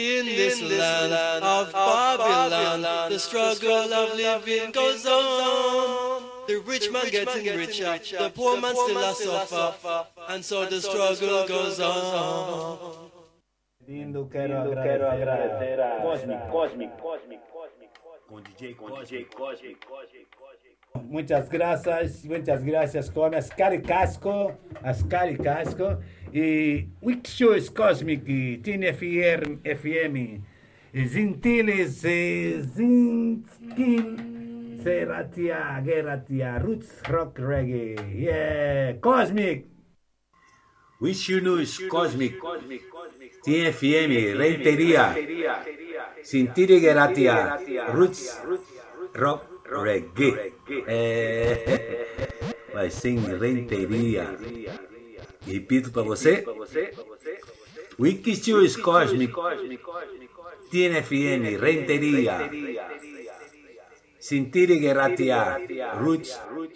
In this land of Babylon, the struggle of living goes on. The rich man getting richer, the poor man still a suffer, and so the struggle goes on. Lindo, quero agradecer a Cosmic. Com DJ Cosmic. Muchas gracias con Ascari Casco. E Wixos Cosmic, Tine FM, Zintiles, Zinskin, Geratia, Roots Rock Reggae, yeah, Cosmic. Wish you news Cosmic. TFM, Renteria, Sintiri Geratia, Roots Rock Reggae. Vai sim, Renteria. Repito para você. Wikistus Cosmic, TNFM, Renteria, Sintiri Geratia, Roots.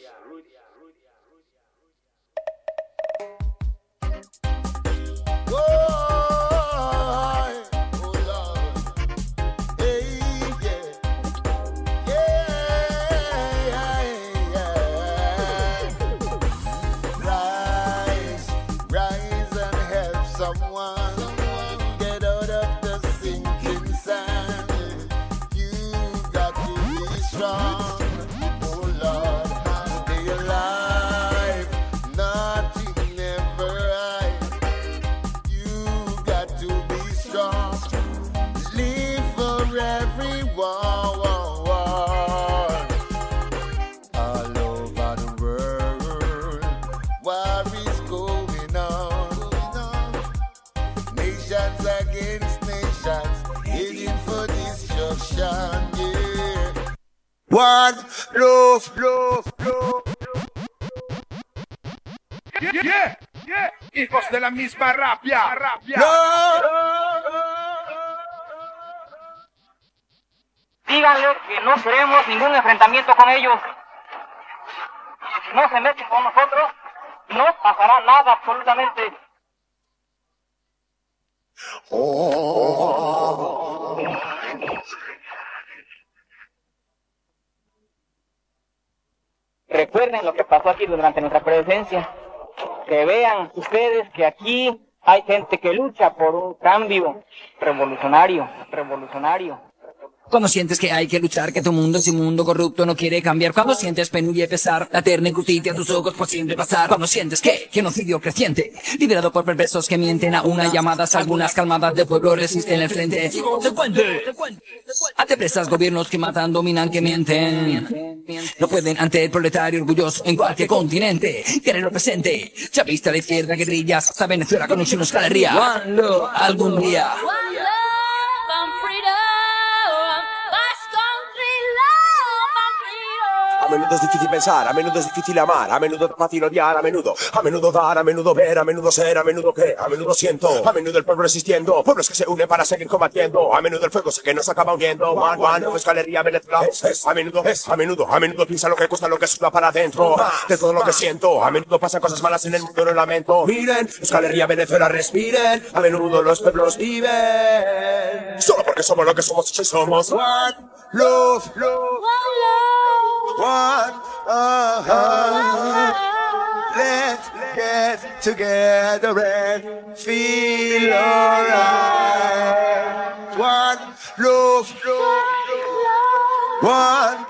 One love. Yeah, hijos de la misma rabia. Díganle que no queremos ningún enfrentamiento con ellos. Si no se meten con nosotros, no pasará nada absolutamente. Recuerden lo que pasó aquí durante nuestra presencia. Que vean ustedes que aquí hay gente que lucha por un cambio revolucionario. Cuando sientes que hay que luchar, que tu mundo es un mundo corrupto, no quiere cambiar. Cuando sientes penuria y pesar, la eterna injusticia a tus ojos por siempre pasar. Cuando sientes que genocidio creciente, liderado por perversos que mienten a unas llamadas, algunas calmadas de pueblo resisten el frente. ¡Consecuente! Ante presas gobiernos que matan, dominan, que mienten. No pueden ante el proletario orgulloso en cualquier continente. Querer lo presente. Chavista a la izquierda, guerrillas, hasta Venezuela con un chino escalería. One love, algún día. A menudo es difícil pensar, a menudo es difícil amar, a menudo es fácil odiar, a menudo dar, a menudo ver, a menudo ser, a menudo que, a menudo siento, a menudo el pueblo resistiendo, pueblos que se unen para seguir combatiendo, a menudo el fuego sé que nos acaba uniendo, one, escalería, Venezuela, a menudo piensa lo que cuesta, lo que suda para adentro, de todo lo que siento, a menudo pasan cosas malas en el mundo, no lamento, miren, escalería, Venezuela, respiren, a menudo los pueblos viven, solo porque somos lo que somos, y somos one, love. One, let's get together and feel alright. One, love. One,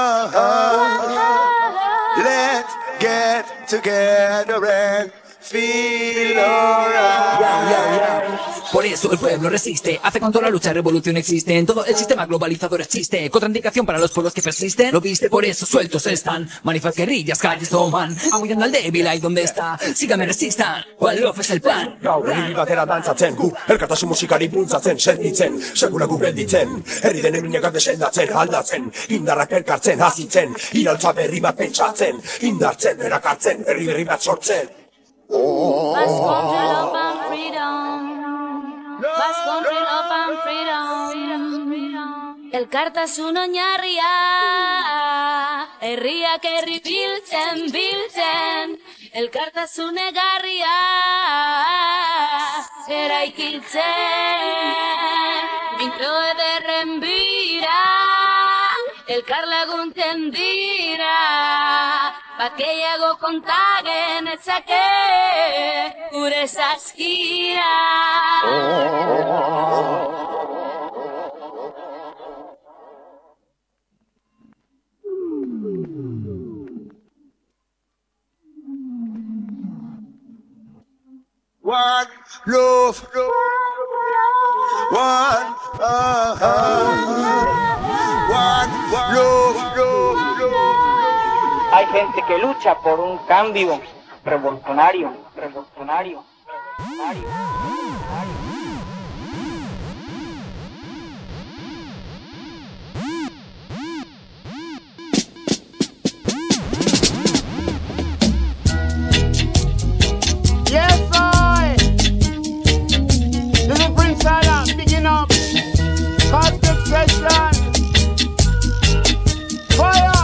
let's get together and feel alright. Por eso el pueblo resiste, hace cuanto la lucha revolución existe, en todo el sistema globalizador existe, contraindicación para los pueblos que persisten, lo viste, por eso sueltos están, manifas guerrillas, calles toman, apoyando al débil ahí donde está, síganme resistan, One Love es el plan. Gauri batera dantzatzen, gu, elkartasun musikari bultzatzen, sentitzen, sekula gu gelditzen, herri denen mineak desendatzen, aldatzen, indarrak elkartzen, hazitzen, iraultza berri bat pentsatzen, indartzen, erakartzen, herri berri bat sortzen. Basque country, love and freedom. Basque country, love and freedom. El Elkartasun oinarria herriak herri biltzen, elkartasune garria eraikitzen. Mikro ederren bira, elkar laguntzen dira, bat gehiago konta genezake gure saskira. One love, one love. Hay gente que lucha por un cambio revolucionario. Yes, boy. This is Prince Salah, picking up Cosmic Session. Fire.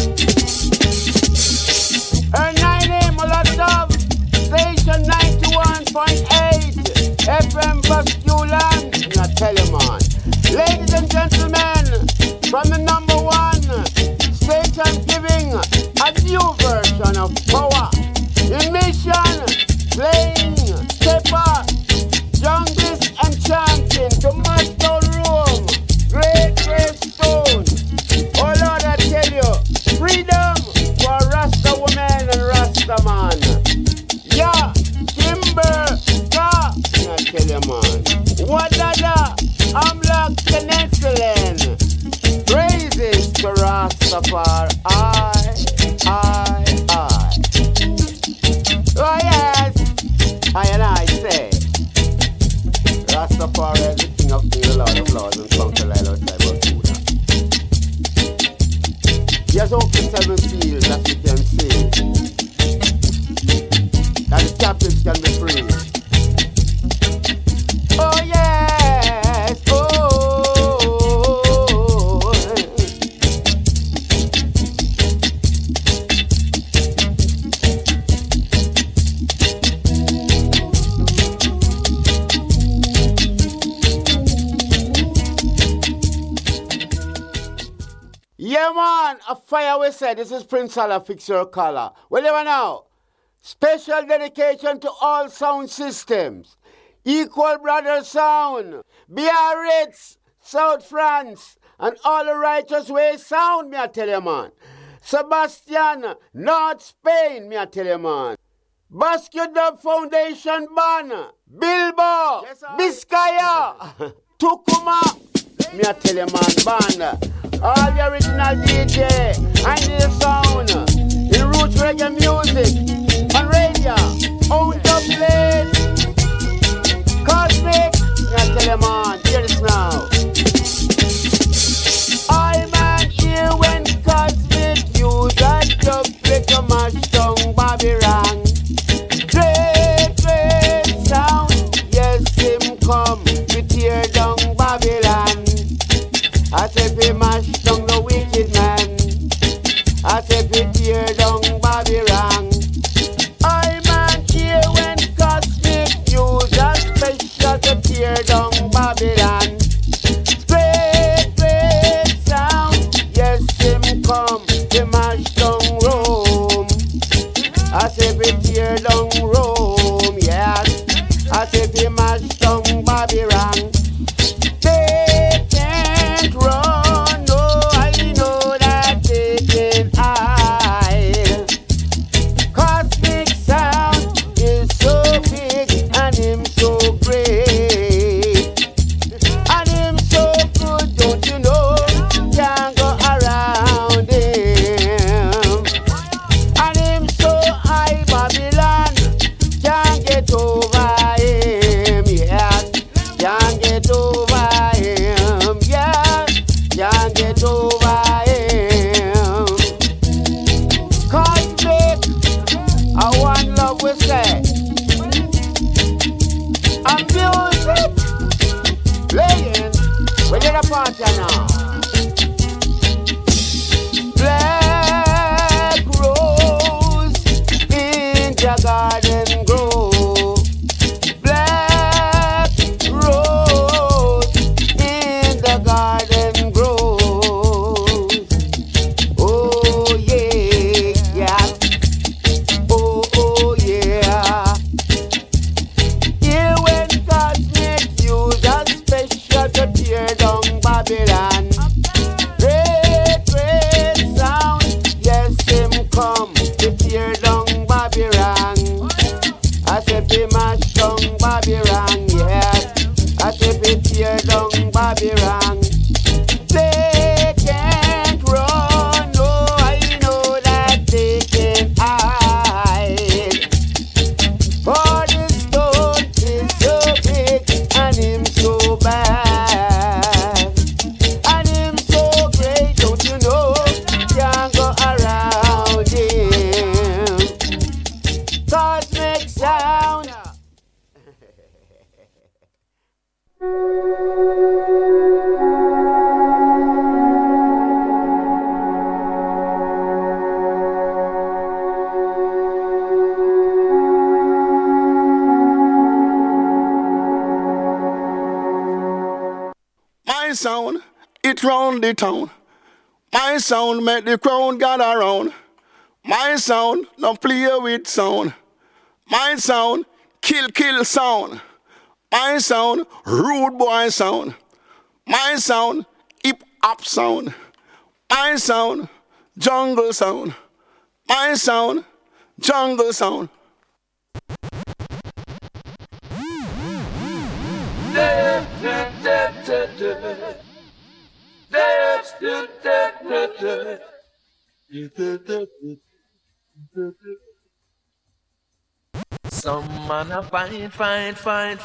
Her 9 name, a lot of station 91.8 FM Basculan. I tell you, man. Ladies and gentlemen, from the number 1 station giving a new version of power. In mission, playing stepper, junglist and chanting to mash down room, great stone. Oh Lord, I tell you, freedom for Rasta woman and Rasta man. Yeah, Timber, I tell you, man. Wadada, Amlak Peninsula. Praises to Rastafari. Oh yes, I and I say, Rastafari is the King of Kings, the Lord of Lords, and Conquer Lilo Tribe of Judah. He has opened 7 seals that we can see, that the captives can be free. Oh yes, oh. Yeah, man, a fire we said. This is Prince Salah, fix your collar. Well, you know, special dedication to all sound systems. Equal Brothers Sound, Biarritz, South France, and all the Righteous Way Sound, me I tell you, man. Sebastian, North Spain, me I tell you, man. Basque Dub Foundation Band, Bilbo, yes, Biscaya, Tukuma, me I tell you, man, band. All the original DJ, and the sound, in roots reggae music, on radio, out of plane, Cosmic, I tell you man, hear this now. All man hear when Cosmic use a dub plate to mash down Babylon. Great sound, yes him come to tear down Babylon. I say fi mash down the wicked man. I say fi tear down Babylon. I man hear when Cosmic use a special to tear down Babylon. Great sound, yes him come to mash down Rome. I say fi tear down Rome, yes. I say fi mash down Babylon. Party now. Bless come to tear down Babylon. I say fi mash down Babylon, yes. I say fi tear down Babylon. They can't run, no, I know that they can't hide. For the stone is so big and him so bad. And him so great, don't you know, can't go around him. Cosmic sound. My sound, it round the town. My sound make the crowd gather around. My sound, don't play with sound. My sound, kill sound. My sound, rude boy sound. My sound, hip hop sound. My sound, jungle sound. My sound, jungle sound. Some man a fight.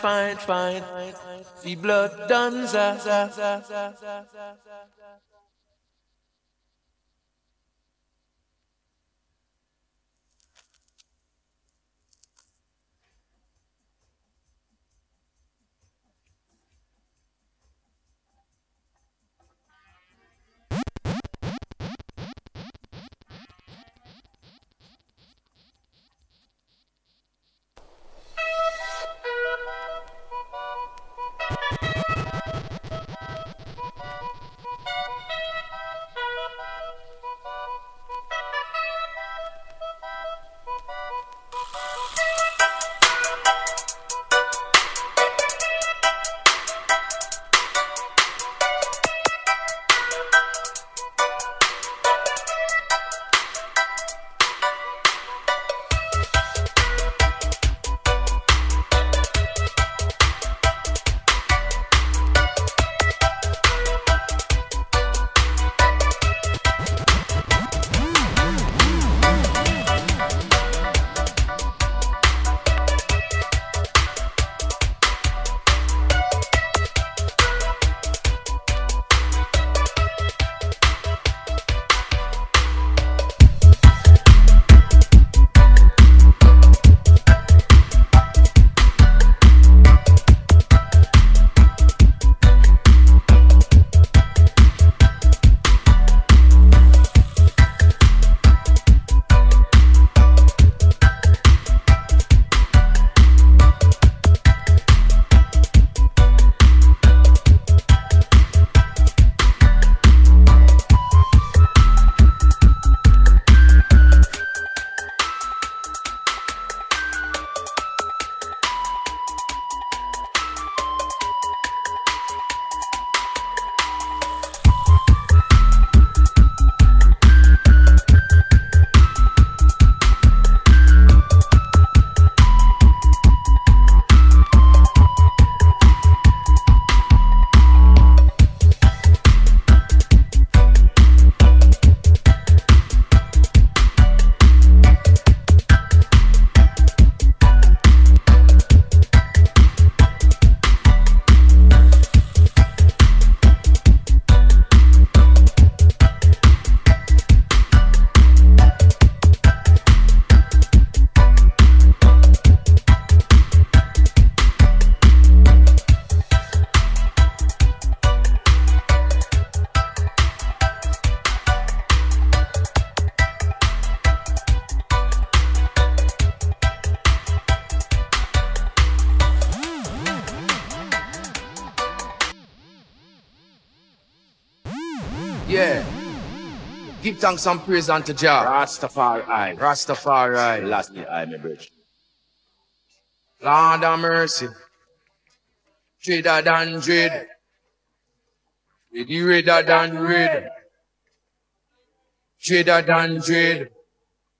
The blood done za. Yeah. Give thanks and praise unto Jah. Rastafari. Rastafari. Last year, I am bridge. Lord of mercy. Dreader than dread. Redder than red. Dreader than dread.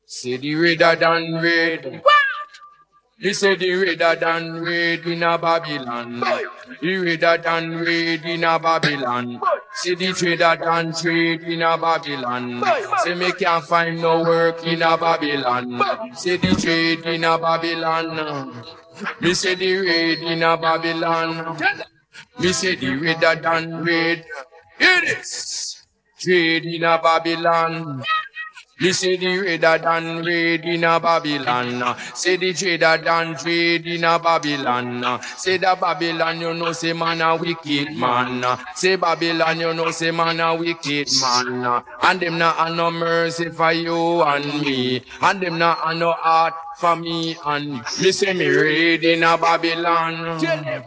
Say the redder than red. He said the redder than red in a Babylon. The redder than red in a Babylon. See the trader than trade in a Babylon. Say me can't find no work in a Babylon. Say the trade in a Babylon. Me say the red in a Babylon. Me say the redder than red. Hear this. Trade in a Babylon. You say the redder than red in a Babylon. Say the trader than trade in a Babylon. Say the Babylon, you know, say man a wicked man. Say Babylon, you know, say man a wicked man. And them not have no mercy for you and me. And them not have no heart for me and you. Me say me red in a Babylon.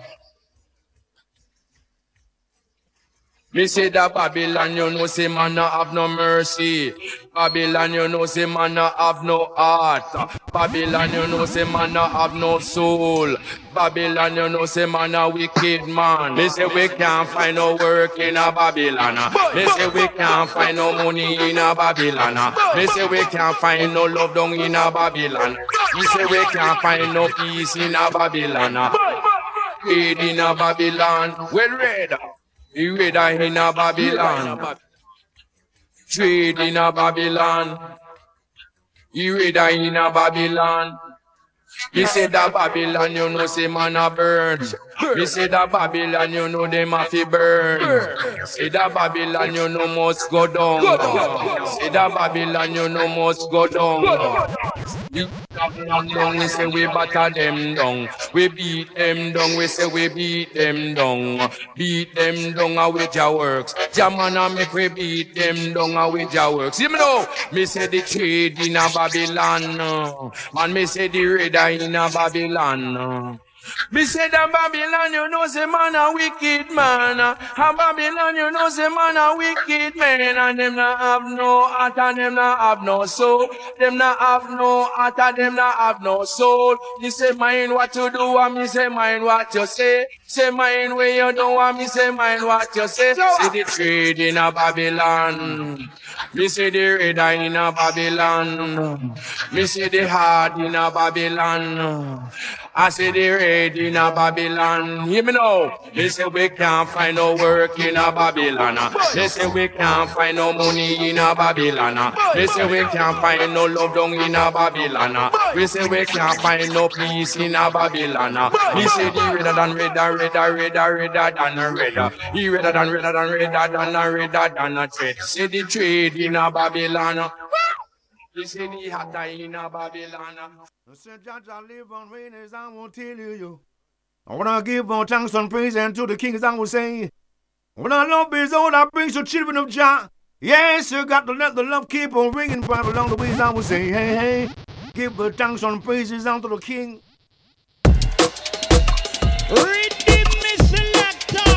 Me say that Babylon, you know, say man a have no mercy. Babylon, you know, say man a have no heart. Babylon, you know, say man a have no soul. Babylon, you know, say man a wicked man. Me say we can't find no work in a Babylon. Me say we can't find no money in a Babylon. Me say we can't find no love down in a Babylon. Me say we can't find no peace in a Babylon. Red in a Babylon, well red. You redder in a Babylon. Trade in a Babylon. You redder in a Babylon. Me say that Babylon, you know, say man a burn. Me say that Babylon, you know, them a fi burn. Say that Babylon, you know, must go down. Say that Babylon, you know, must go down. You down, we say we batter them down. We beat them down, we say we beat them down. Beat them down with your works. Jamana make we beat them down with your works. See me know? Me say the trade in a Babylon. And me say the redder in a Babylon. Me say that Babylon, you know, say man a wicked man. And Babylon, you know, say man a wicked man. And them not have no heart, and them not have no soul. Them not have no heart, and them not have no soul. You say mind what to do, and me say mind what you say. Say mind where you don't want me, say mind what you say. See the trade in a Babylon. Me say the redder in a Babylon. Me say the hard in a Babylon. I say the red in a Babylon. Hear me now. They say we can't find no work in a Babylon. They say we can't find no money in a Babylon. They say we can't find no love down in a Babylon. We say we can't find no peace in a Babylon. He say the redder than redder than a redder. He redder than redder than a trade. Say the trade in a Babylon. He say the hotter in a Babylon. St. George, I live on rainers, I won't tell you. I wanna give all thanks and praise and to the kings, I will say. When I love is all I bring to children of Jah. Yes, you got to let the love keep on ringing right along the ways, I will say. Hey, hey, give the thanks and praises unto the king. Redeem me selector.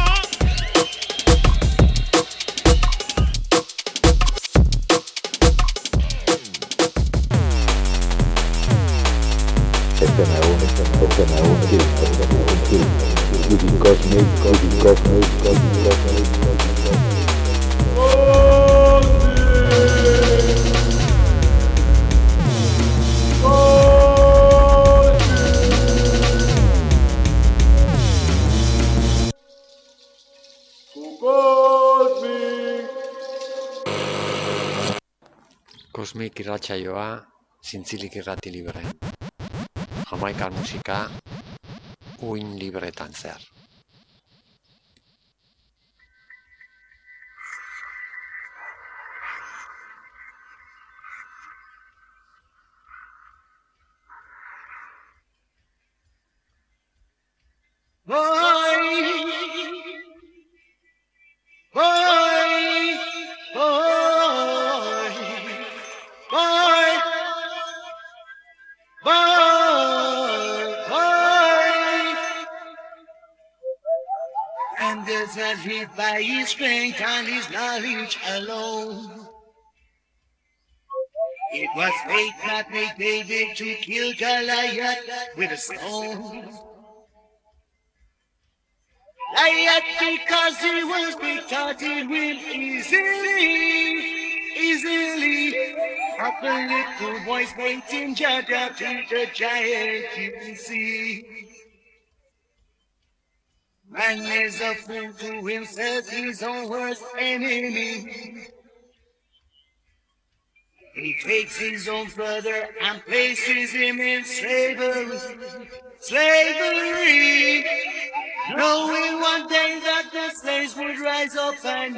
Cosmic irratsaioa, zintzilik irrati libre. Jamaikar musika, uin libretan zehar. And there's that hit by his strength and his knowledge alone. It was fate that made David to kill Goliath with a stone. Goliath, because he was big, thought he win easily. Couple little boys pointing Jaja to the giant you see. Man is a fool to himself, his own worst enemy. He takes his own brother and places him in slavery. Slavery! Knowing one day that the slaves would rise up and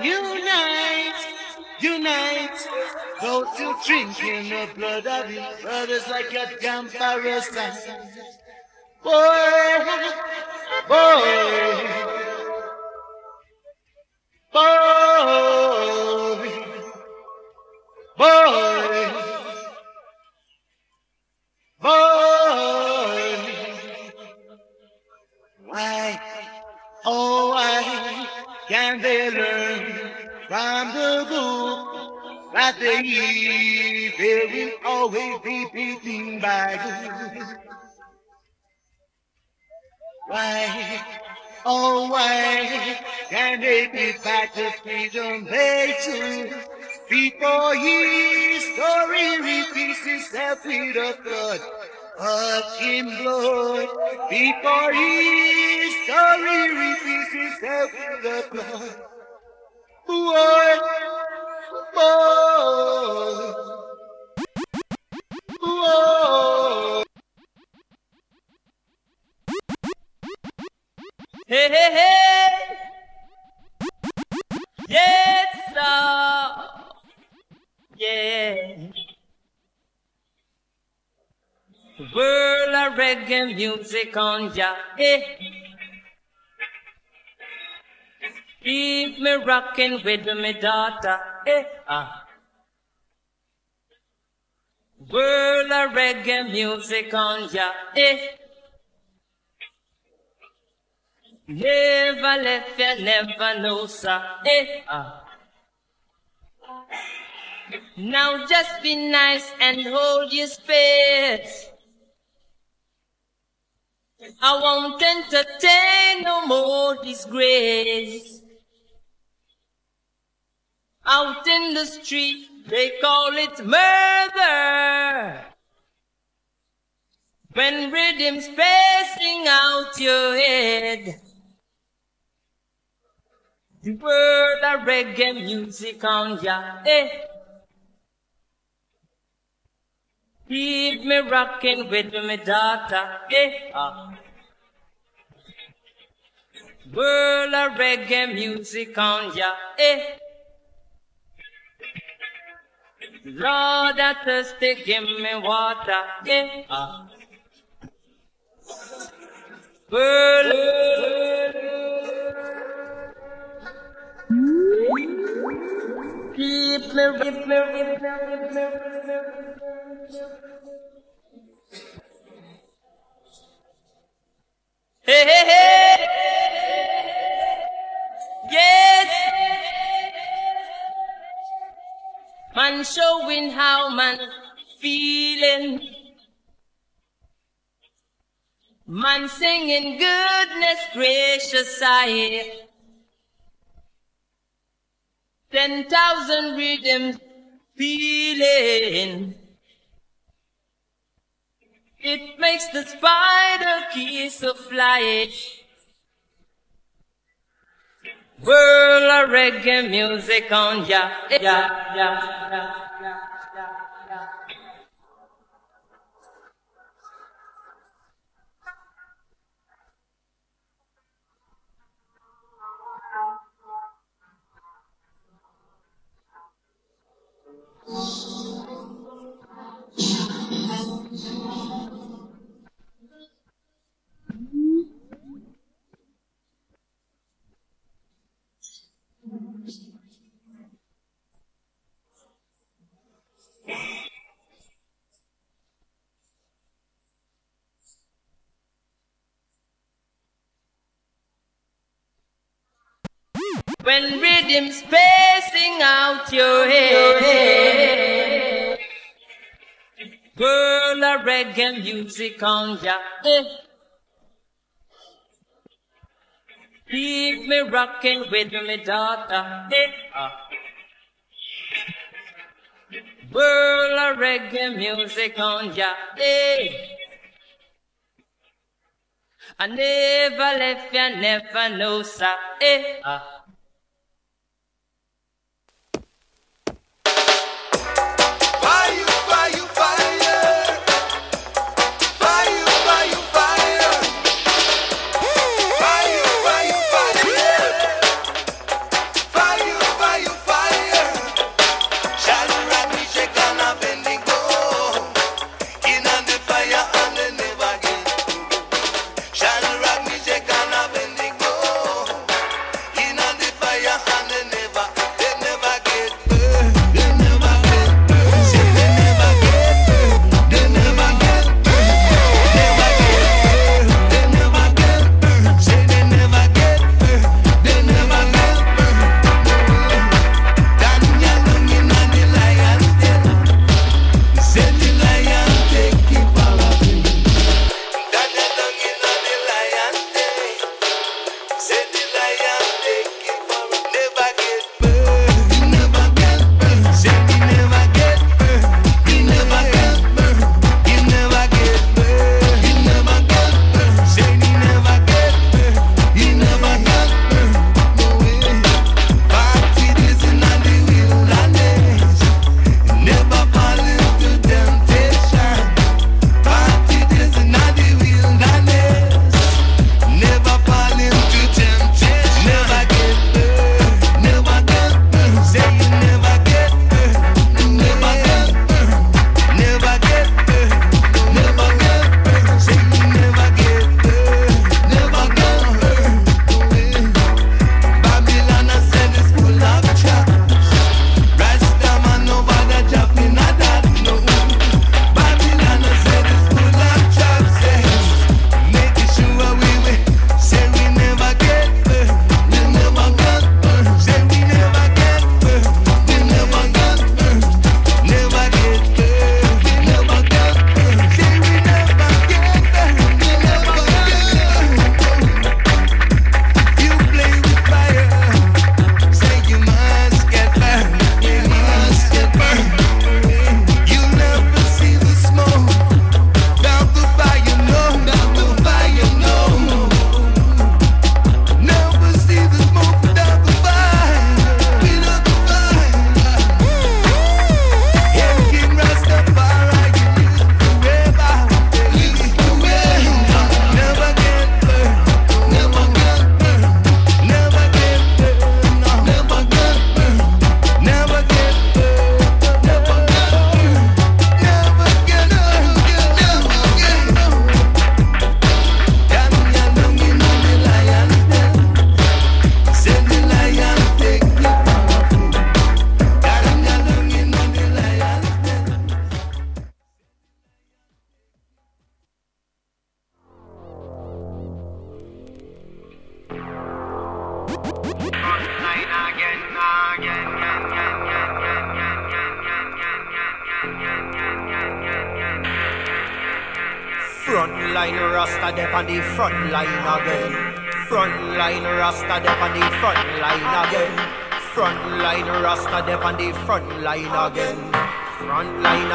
unite. Go to drinking the blood of his brothers like a damn parasite. Boy, why, oh why can't they learn from the book that the evil will always be beaten by good? Why, oh why can't they be back to freedom they choose? Before history repeats itself with the blood of in blood. Before history repeats itself with the blood. Boy, Hey, hey, hey! Yes, sir! Yeah! World of reggae music on ya, eh? Keep me rocking with me daughter, eh? World of reggae music on ya, eh? Never left you, never know, sir. Eh? Now just be nice and hold your space. I won't entertain no more disgrace. Out in the street, they call it murder. When rhythm's passing out your head. The world of reggae music on ya, eh? Keep me rocking with me daughter, eh? World of reggae music on ya, eh? Lord, I thirsty, give me water, eh? Keep me. Hey, hey, hey! Yes! Man showing how man feeling. Man singing goodness gracious I 10,000 rhythms feeling. It makes the spider kiss a fly. World of reggae music on ya, ya. When rhythm's passing out your head, world of reggae music on ya, eh? Keep me rocking with me daughter, eh? World of reggae music on ya, eh. I never left ya, never know, sir, eh. Frontline Rasta dep on the front line again. Frontline Rasta dep on the front line again. Frontline Rasta dep on the front line again. Frontline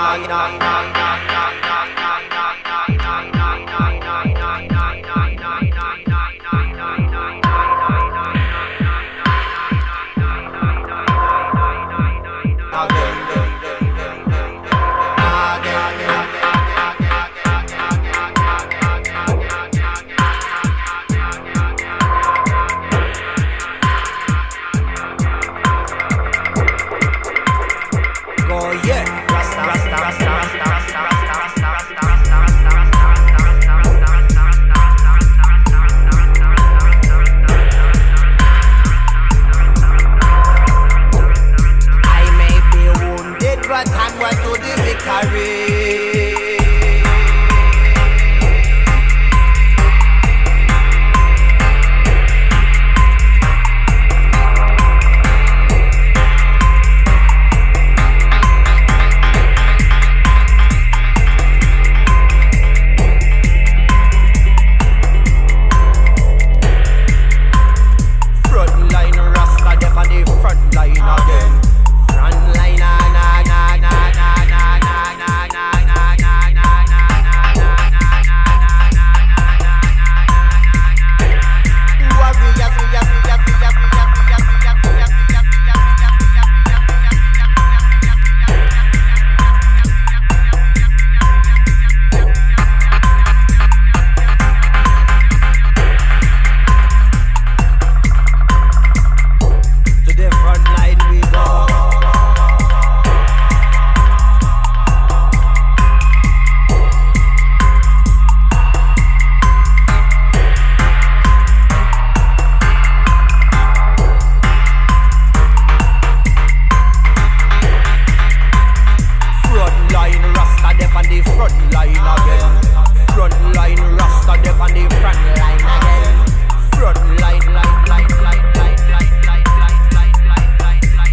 Rasta dep on the front line again. Front line, Rasta dep on the front line again. Front line, line, line, line, line, line, line, line, line, line, line, line,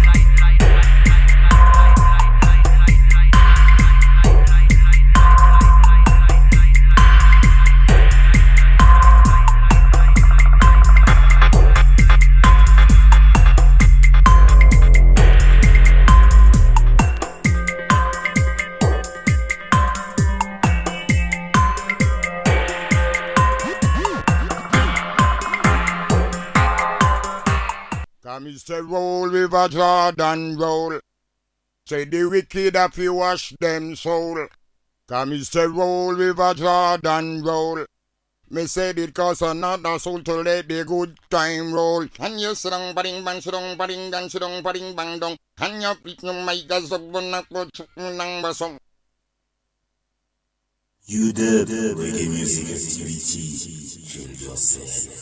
Me say roll with a Jordan roll. Say the wicked have you wash them soul. Come me say roll with a Jordan roll. Me said it cause another soul to let the good time roll. And you srong bading bang srong bading dan srong bading bang dong. And you pick no make a zobunak but nang basong. You dub reggae music activity. Change yourself.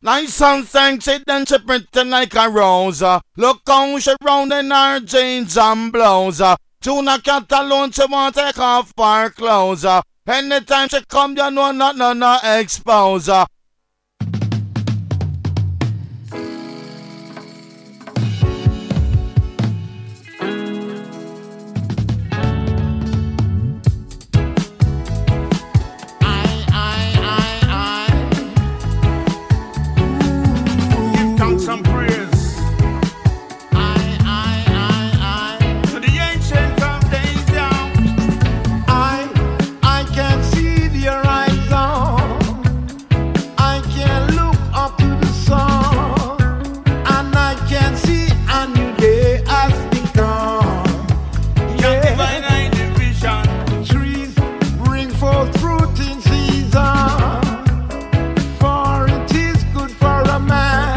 Nice and sexy, then she pretty like a rose. Look how she round in her jeans and blouse. Tuna cat alone, she won't take off her clothes. Anytime she come, you know not expose. Some praise to the ancient of days down. I can see the horizon. I can look up to the sun, and I can see a new day has begun. Yeah, division. Trees bring forth fruit in season, for it is good for a man.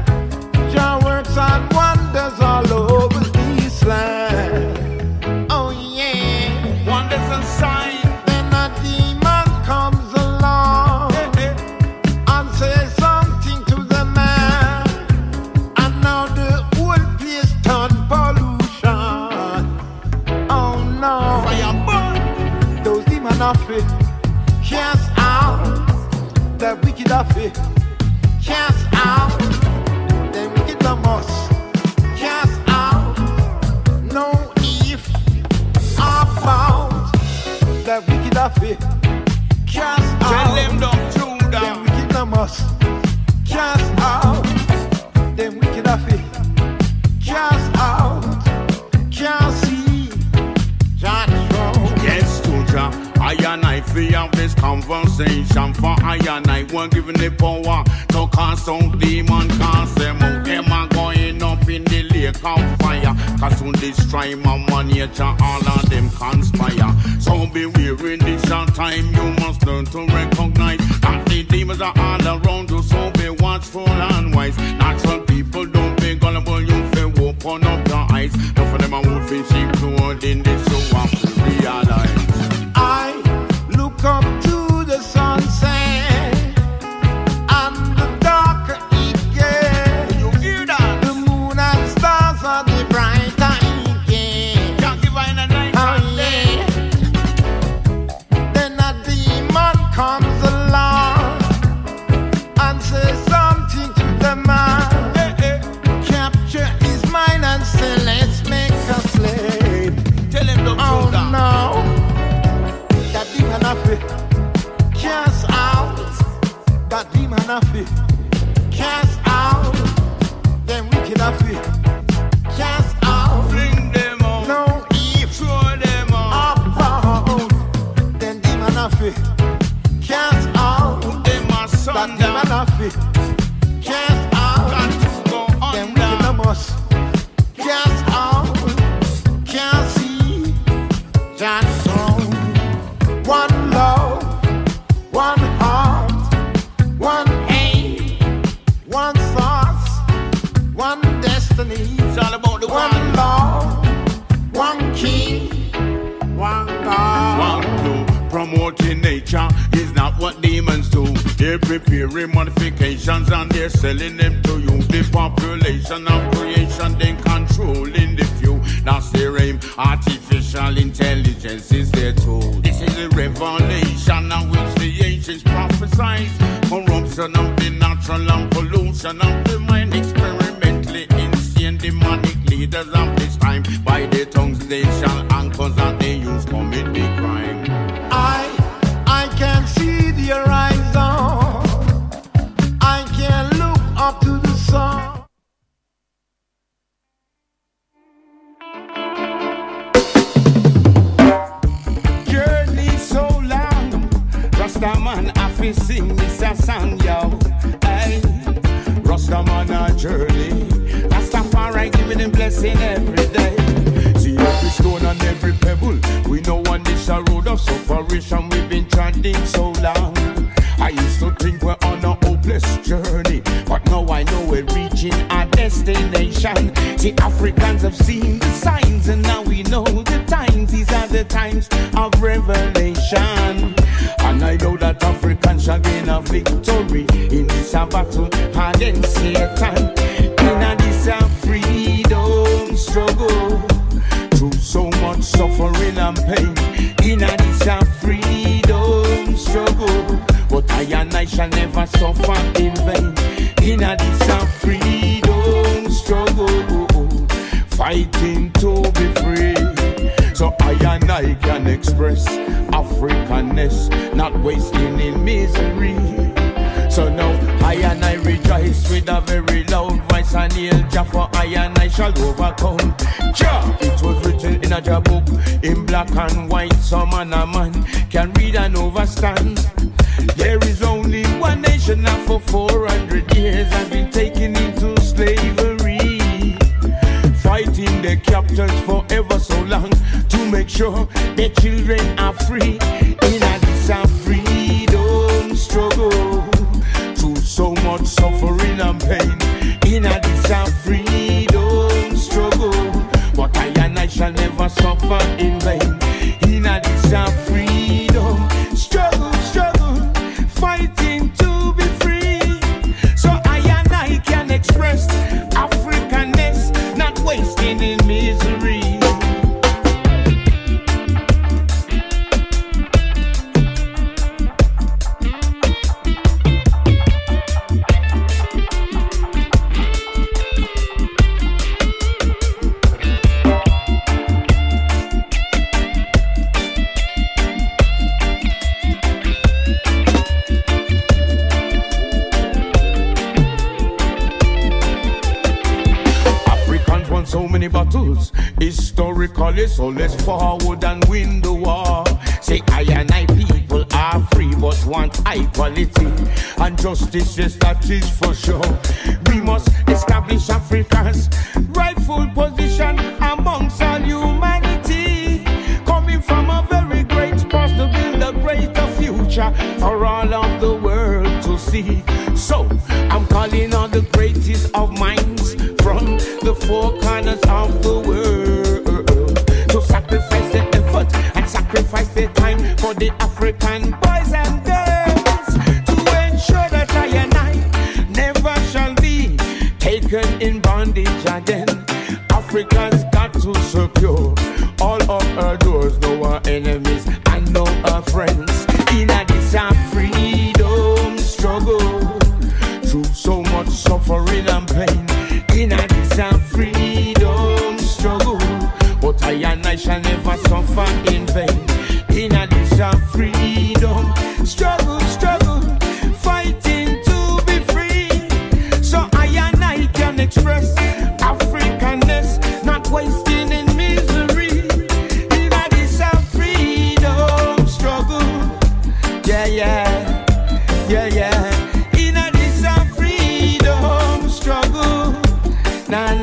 And wonders all over this land. Oh yeah, wonders and signs. Then a demon comes along and says something to the man, and now the whole place turn pollution. Oh no, fire burn. Those demons are fit, cast out. The wicked are fit, cast out. The must cast out. No if about the wicked are fit. Cast out. Tell them don't do that. Them wicked must cast out. Them wicked are fit. Cast out. Can't see John's wrong. Yes, Tuja. I and I feel this conversation. For I and I weren't given the power to cast out demon, cast them out. Them are going up in the lake of fire. Cause soon destroy my nature, all of them conspire. So beware in this short time, you must learn to recognize that the demons are all around you. So be watchful and wise. Natural people don't be gullible, you feel open up your eyes. Not for them a wolfing sheep toward in this, so have to realize. I look up to the sunset, and the darker it gets. You hear that? The moon and stars are the brighter it gets. Can't give in a night and day. Then a demon comes along and says something to the man. Capture his mind and say, let's make a slave. Tell him don't do that. No. That demon of it, cast out. That demon of it, cast out. Them wicked of it, cast out. Bring them out. No if, throw them out. About them demon of it, cast out. Them are that demon of it, cast out. Got to go on them wicked must cast out. Can't see John's song. One love, one heart, one aim, one thought, one destiny. It's all about the one law, one king, one God. One clue. Promoting nature is not what demons do. They're preparing modifications and they're selling them to you. The population of creation, then controlling the few. That's their aim. Artificial intelligence is their tool. This is a revelation of which the ancients prophesied. Corruption of the natural and pollution of the mind. Experimentally insane demonic leaders of this time. By their tongues they shall anchors that they use commit the crime. I can see the horizon. I can look up to the sun. Journey so long, Rastaman I fi sing this a song, yo. Hey, Rastaman a journey, Rastafari giving him blessing every day. See every stone and every pebble, we know on this a road of separation we've been trotting so long. I used to think we're on a hopeless journey, but now I know we're reaching our destination. See, Africans have seen the signs, and now we know the times. These are the times of revelation, and I know that Africans shall gain a victory in this a battle against Satan. In this a freedom struggle, through so much suffering and pain. In this a freedom struggle, but I and I shall never suffer in vain. In this a freedom struggle, fighting to be free. So I and I can express Africanness, not wasting in misery. So now I and I rejoice with a very loud voice and hail Jah, for I and I shall overcome. Jah, it was written in a Jah book in black and white, so man a man can read and understand. There is only one nation that for 400 years has been taken into slavery, fighting their captors for ever so long to make sure their children are free. In this a freedom struggle, through so much suffering and pain. In this a freedom struggle, but I and I shall never suffer in vain. In this a freedom struggle, fighting to be free. So I and I can express Africanness, not wasting in misery. So many battles historically, so let's forward and win the war. Say I and I people are free but want equality and justice, yes that is for sure. We must establish Africa's rightful position amongst all humanity, coming from a very great past to build a greater future for all of the world to see. So I'm calling on the greatest of minds from the four corners of the world to sacrifice their effort and sacrifice their time for the African boys and girls, to ensure that I and I never shall be taken in bondage again. Africa's got to secure all of her doors, know our enemies and know our friends. In this a freedom struggle, through so much suffering and pain. In this a freedom struggle, but I and I shall never suffer in vain. In this a freedom struggle, fighting to be free. So I and I can express Africanness, not wasting in misery. In this a freedom struggle, yeah. In this a freedom struggle. Now,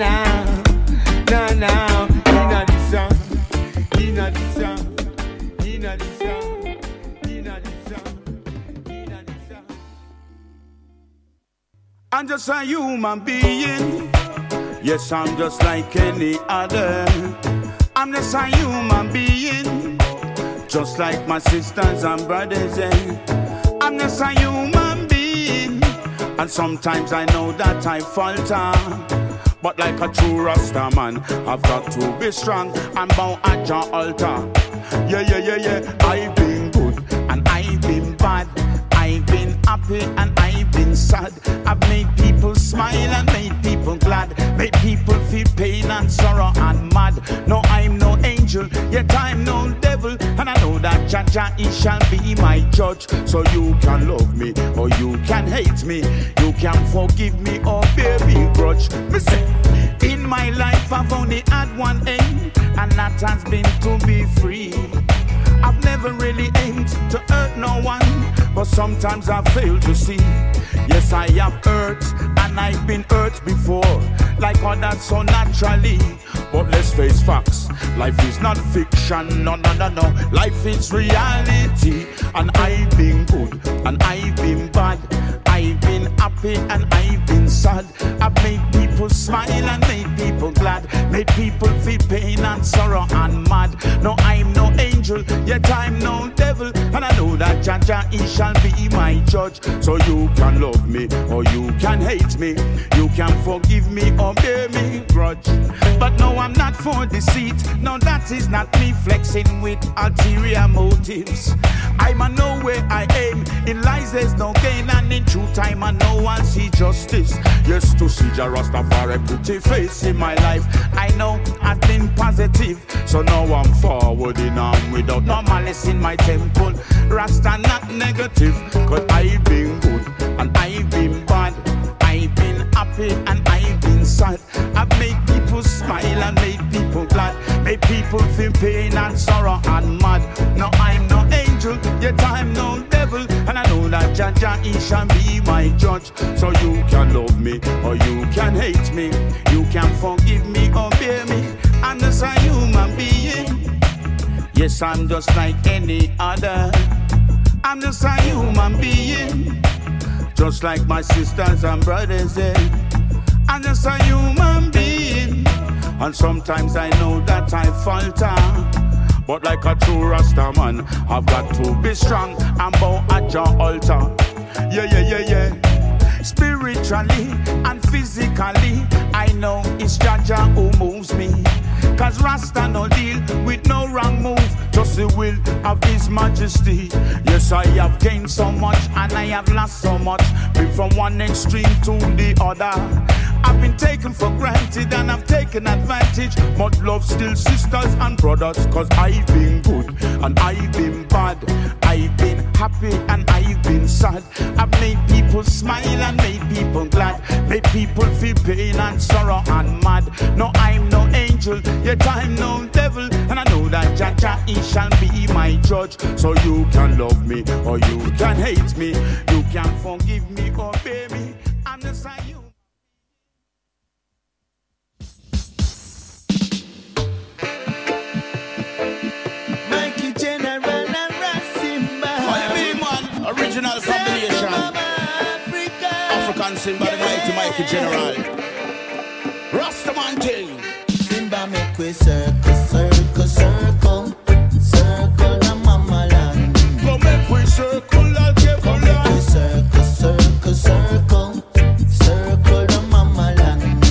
I'm just a human being. Yes, I'm just like any other. I'm just a human being, just like my sisters and brothers. I'm just a human being, and sometimes I know that I falter. But like a true Rasta man, I've got to be strong and bow at your altar. Yeah. I've been good and I've been bad. I've been happy and I've been sad. I've made people smile and made people glad. Made people feel pain and sorrow and mad. No, I'm no angel, yet I'm no devil. And I know that Jah, he shall be my judge. So you can love me or you can hate me. You can forgive me or bear me grudge. Me say, in my life I've only had one aim, and that has been to be free. I've never really aimed to hurt no one, but sometimes I fail to see. Yes, I have hurt, and I've been hurt before, like others so naturally. But let's face facts, life is not fiction, no. Life is reality, and I've been good, and I've been bad. I've been happy and I've been sad. I've made people smile and made people glad. Made people feel pain and sorrow and mad. No, I'm no angel, yet I'm no devil. And I know that Jah, he shall be my judge. So you can love me or you can hate me. You can forgive me or bear me grudge. But no, I'm not for deceit. No, that is not me flexing with ulterior motives. I'm a know where I aim. In lies there's no gain, and in true time I know I'll see justice. Yes, to see Jah Rastafari pretty face in my life. I know I've been positive, so now I'm forward in arm without no malice in my temple. Rasta not negative, cause I've been good and I've been bad. I've been happy and I've been sad. I've made people smile and made people glad. Made people feel pain and sorrow and mad. No, I'm no angel, yet I'm no devil. And I know that Jah Jah, he shall be my judge. So you can love me or you can hate me. You can forgive me or bear me. I'm just a human being. Yes, I'm just like any other. I'm just a human being. Just like my sisters and brothers, I'm just a human being. And sometimes I know that I falter, but like a true Rasta man, I've got to be strong and bow at your altar. Yeah. Spiritually and physically, I know it's Jah Jah who moves me. Cause Rasta no deal with no wrong move, just the will of His Majesty. Yes, I have gained so much and I have lost so much. Been from one extreme to the other. I've been taken for granted and I've taken advantage, but love still sisters and brothers. Cause I've been good and I've been bad. I've been happy and I've been sad. I've made people smile and made people glad. Made people feel pain and sorrow and mad. No, I'm no angel, yet I'm no devil. And I know that Jah Jah, he shall be my judge. So you can love me or you can hate me. You can forgive me or bear me. I'm the same. Original from the nation, African Simba, the mighty Mikey General, Rastaman thing. Simba make we circle, circle, circle, circle the mama land. Go make we circle, I'll give a land. Make we circle, circle, circle, circle the mama land.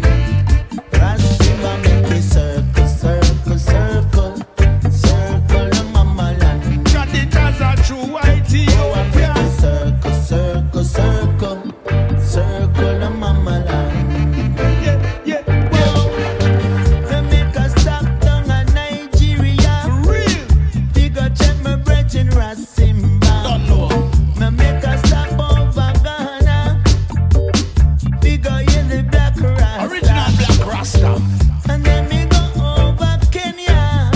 Simba make we circle, circle, circle, circle the mama land. Got it as a true white. Circle, circle, circle, circle the mama land. Yeah. They make us stop down at Nigeria. For real. Figure check my bread in Rasimba. Don't know. Me make us stop over Ghana. Figure in the black Rasta. Original black Rasta. And then me go over Kenya.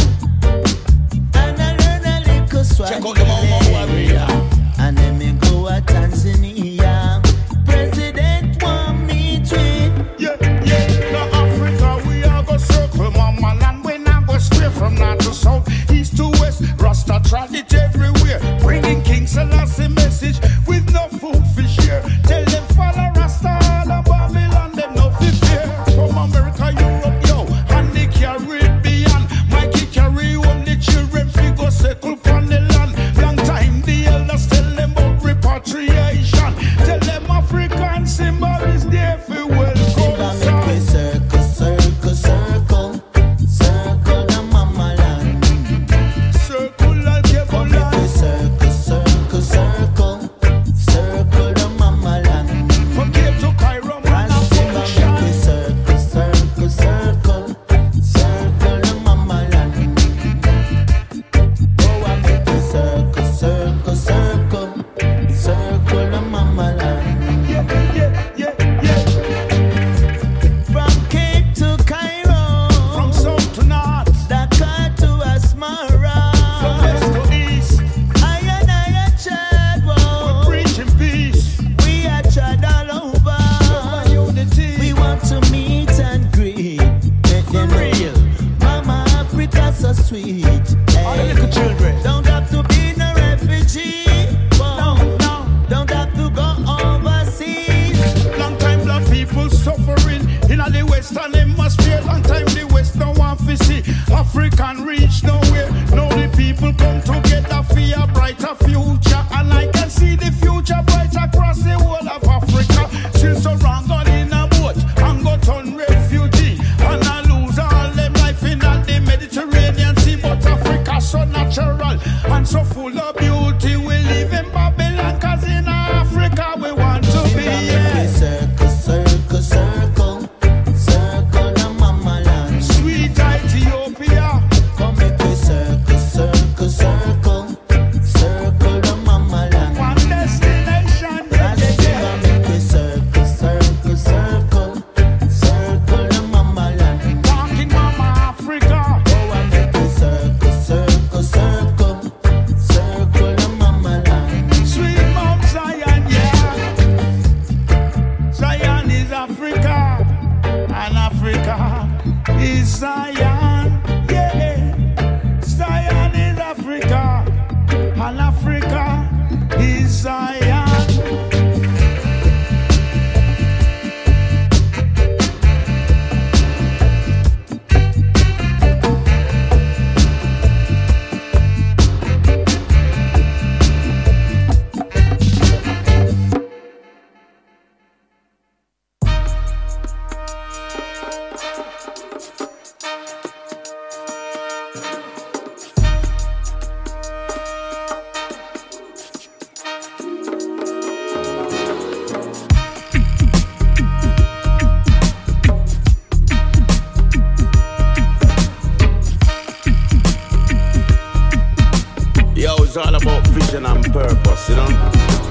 And I learn a little Swahili. Check out the Mama Warrior. And then me go to Tanzania. President want me to. Yeah. Now Africa, we are go circle mama land. We not go straight from north to south, east to west. Rasta trot it everywhere, bringing King Selassie message with no food for share. Tell them follow Rasta all of Babylon, them no fit fear. From America, Europe, yo, and the Caribbean. Mikey carry home the children, fi go settle on the land. Long time the elders tell them about repatriation. Tell them African Simba is there for welcome. Simba make we circle, circle, circle, circle the mama land. Circle like a Make we circle, circle, circle, circle the mama land. from Cape to Cairo, man, I'm Simba make we circle, circle, circle, circle the mama land. Oh, I make we circle, circle, circle, circle the mama land. yeah. From Cape to Cairo, From south to north, Dakar to Asmara, from west to east, I and I chad, we're preaching peace, we are chad all over. unity. We want to meet and greet, make them real. Mama Africa so sweet. All the little children. Don't have to be no refugee. No. Don't have to go overseas. Long time black people suffering in the Western Hemisphere. Long time the West don't want to see African reach nowhere. Now the people come together for a brighter future. so natural and so full of beauty. We live in Babylon, cause in Africa we want to be. Circle, circle, circle, circle the mama land. Sweet Ethiopia. Come make we circle, circle, circle, circle the mama land. One destination, yeah. Make we circle, circle, circle, circle the mama land. Walking mama Africa. Oh, I make we circle, circle, circle, circle the mama land. Sweet Mount Zion, yeah. Zion is Africa, and Africa is Zion, yeah. Zion is Africa, and Africa is Zion. Yo, it's all about vision and purpose, you know.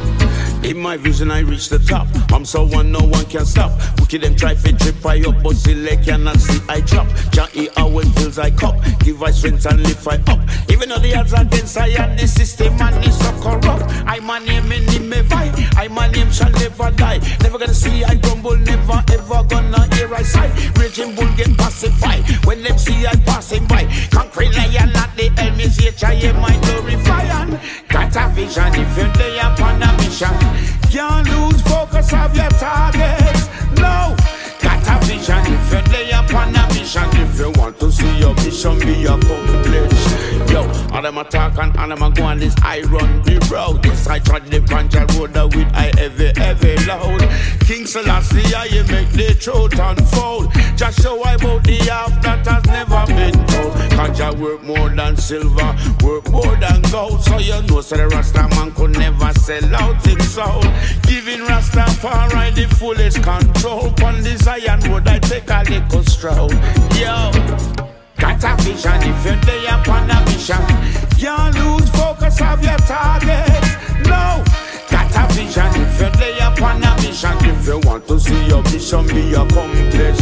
In my vision, I reach the top. I'm so one, no one can stop. Wicked them try to trip I up, but still they cannot see I drop. Jah he always fills I cup, give I strength and lift I up. Even though the odds against I and the system and it's so corrupt. I my name in him me vai, I my name shall never die. Never gonna see I grumble, never ever gonna hear I sigh. Raging bull get pacified when them see I passing by. Concrete lion at the enemies, yet I am my glorifying. Got a vision if you're there upon a mission. Can't lose focus of your targets, no. Got a vision if you're there upon a mission. If you want to see your mission be accomplished. Yo, all them attack and all them a go on this I run the road. Yes, I tried the Panja road with I heavy load. King Selassie, I make the truth unfold. Just show I about the half that has never been told. Kanja work more than silver, work more than gold. So you know, so the Rasta man could never sell out his soul. Giving Rastafari the fullest control. On the Zion road, I take a little stroll. Yo, got a vision if you're there upon a mission. Can't lose focus of your targets, no. Got a vision if you're there upon a mission. If you want to see your mission be accomplished.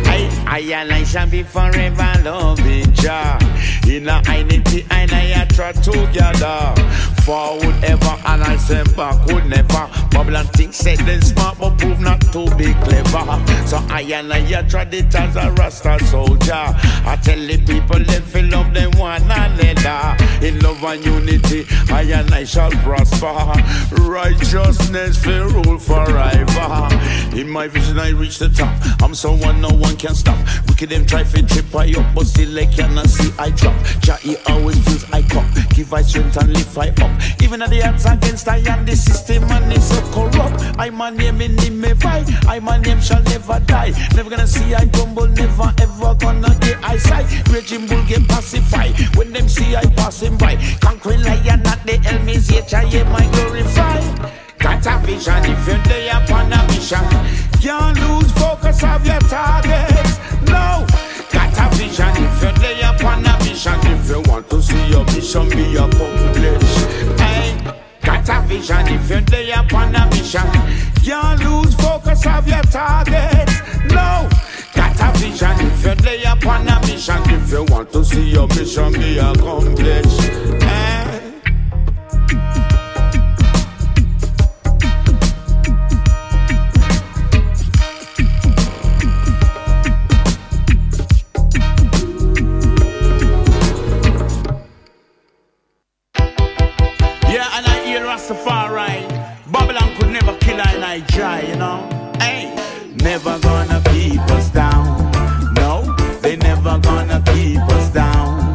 I and I shall be forever loving Jah. In a identity and I try together. Forward ever and I say backward never. Babylon think said they smart but prove not to be clever. So I and I tried it as a Rasta soldier. I tell the people they feel love them one another. In love and unity I and I shall prosper. Righteousness will rule forever. In my vision I reach the top. I'm someone no one can stop. Wicked them try to trip I up, but still they cannot see I drop. Jah he always feels I cup, give I strength and lift I up. Even at the odds against I and the system and it's so corrupt. I my name in him me vai, I my name shall never die. Never gonna see I grumble, never ever gonna get I sight. Raging bull get pacified when them see I passing by. Conquering lion at the enemies, yet I am my glorify. Got a vision if you're there upon a mission. Can't lose focus of your targets, no. Got a vision if you're there upon a mission. If you want to see your mission be accomplished. Hey, got a vision if you're there upon a mission. Can't lose focus of your targets, no. Got a vision if you're there upon a mission. If you want to see your mission be accomplished. Hey. Rastafari, Babylon could never kill I and I dry, you know. Hey, never gonna keep us down. No, they never gonna keep us down.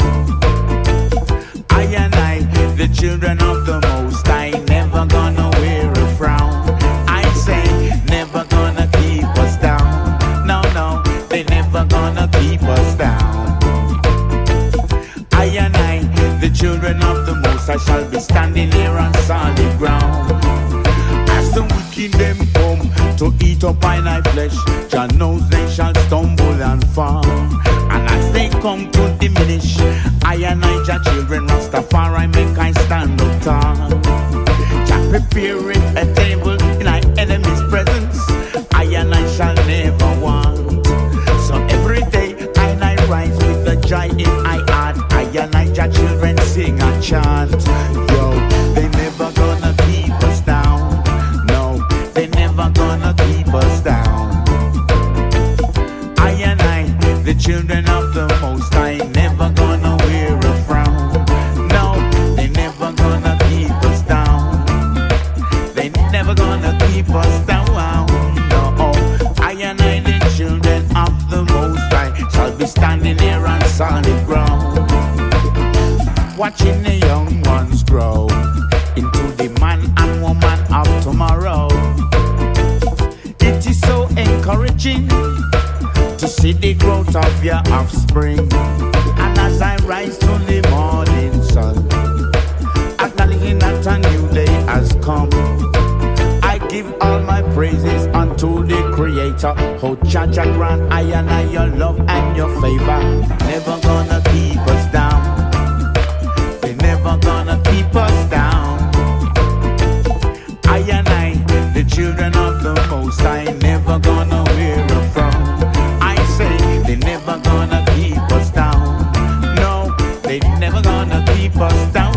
I and I, the children of the Most High, never gonna wear a frown. I say, never gonna keep us down. No, no, they never gonna keep us down. I and I, the children of the Most High shall be standing here on solid ground. As the wicked them come to eat up in thy flesh, Jah knows they shall stumble and fall. And as they come to diminish, I and I, Jah children, Rastafari, make I stand up tall. Jah preparing a table in our enemy's presence, I and I shall never want. So every day I and I rise with the joy in my heart, I and I, Jah children, sing and chant. Yo, they never gonna keep us down. No, they never gonna keep us down. I and I, the children of the Most High, never gonna wear a frown. No, they never gonna keep us down. They never gonna keep us down. No, I and I, the children of the Most High, shall be standing here on solid ground, watching the young ones grow into the man and woman of tomorrow. It is so encouraging to see the growth of your offspring. And as I rise to the morning sun, acknowledging that a new day has come, I give all my praises unto the Creator. Oh, Jah Jah grant I and I your love and your favor. Never gonna keep us down. They never gonna keep us down. I and I, the children of the Most High, never gonna wear a frown. I say they never gonna keep us down. No, they never gonna keep us down.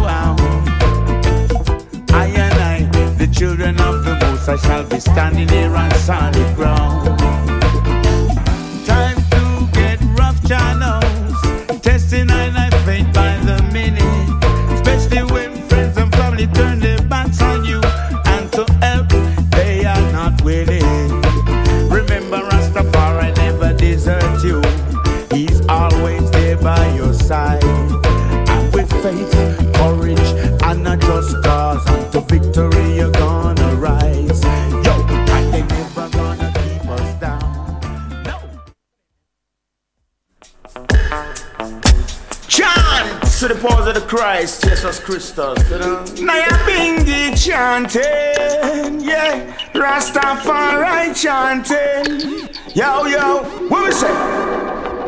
I and I, the children of the Most High, shall be standing here on solid ground. Time to get rough, Jah knows, testing I faith by the minute, especially when friends and family turn their backs on you, and to help they are not willing. Remember, Rastafari never desert you. He's always there by your side. And with faith, courage, and a just cause, unto victory you're gonna rise. Yo, and they never gonna keep us down. No. Chant to the pause of the Christ, Jesus Christus. Naya Bingi chanting, yeah. Rastafari chanting. Yo, yo, what we say?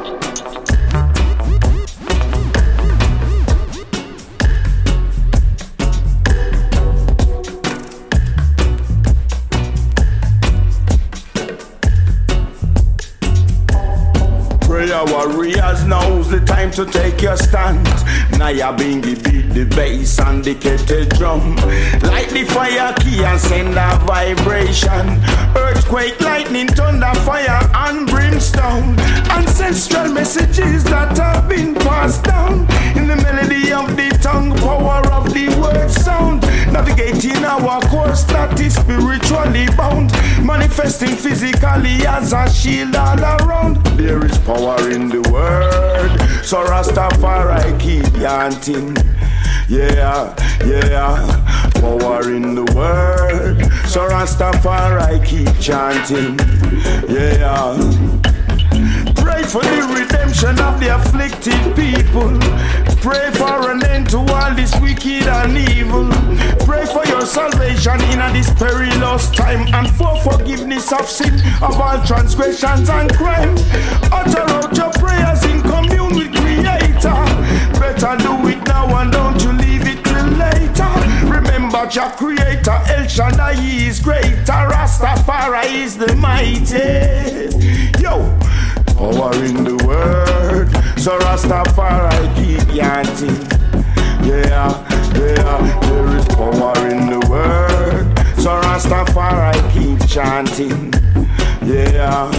Prayer warriors, now's the time to take your stand. Naya Bingi beat the bass and the kettle drum. Light the fire key and send a vibration. Earthquake, lightning, thunder, fire and brimstone. Ancestral messages that have been passed down. In the melody of the tongue, power of the word sound. Navigating our course that is spiritually bound. Manifesting physically as a shield all around. There is power in the word, so Rastafari keep chanting. Yeah, yeah, power in the word, so Rastafari keep chanting. Yeah. Pray for the redemption of the afflicted people. Pray for an end to all this wicked and evil. Pray for your salvation in this perilous time, and for forgiveness of sin, of all transgressions and crime. Utter out your prayers in commune with Creator. Better do it now and don't you leave it till later. Remember your Creator, El Shaddai is greater. Rastafari is the mighty. Yo, power in the word, so Rastafari keep chanting. Yeah, yeah, there is power in the word, so Rastafari keep chanting. Yeah,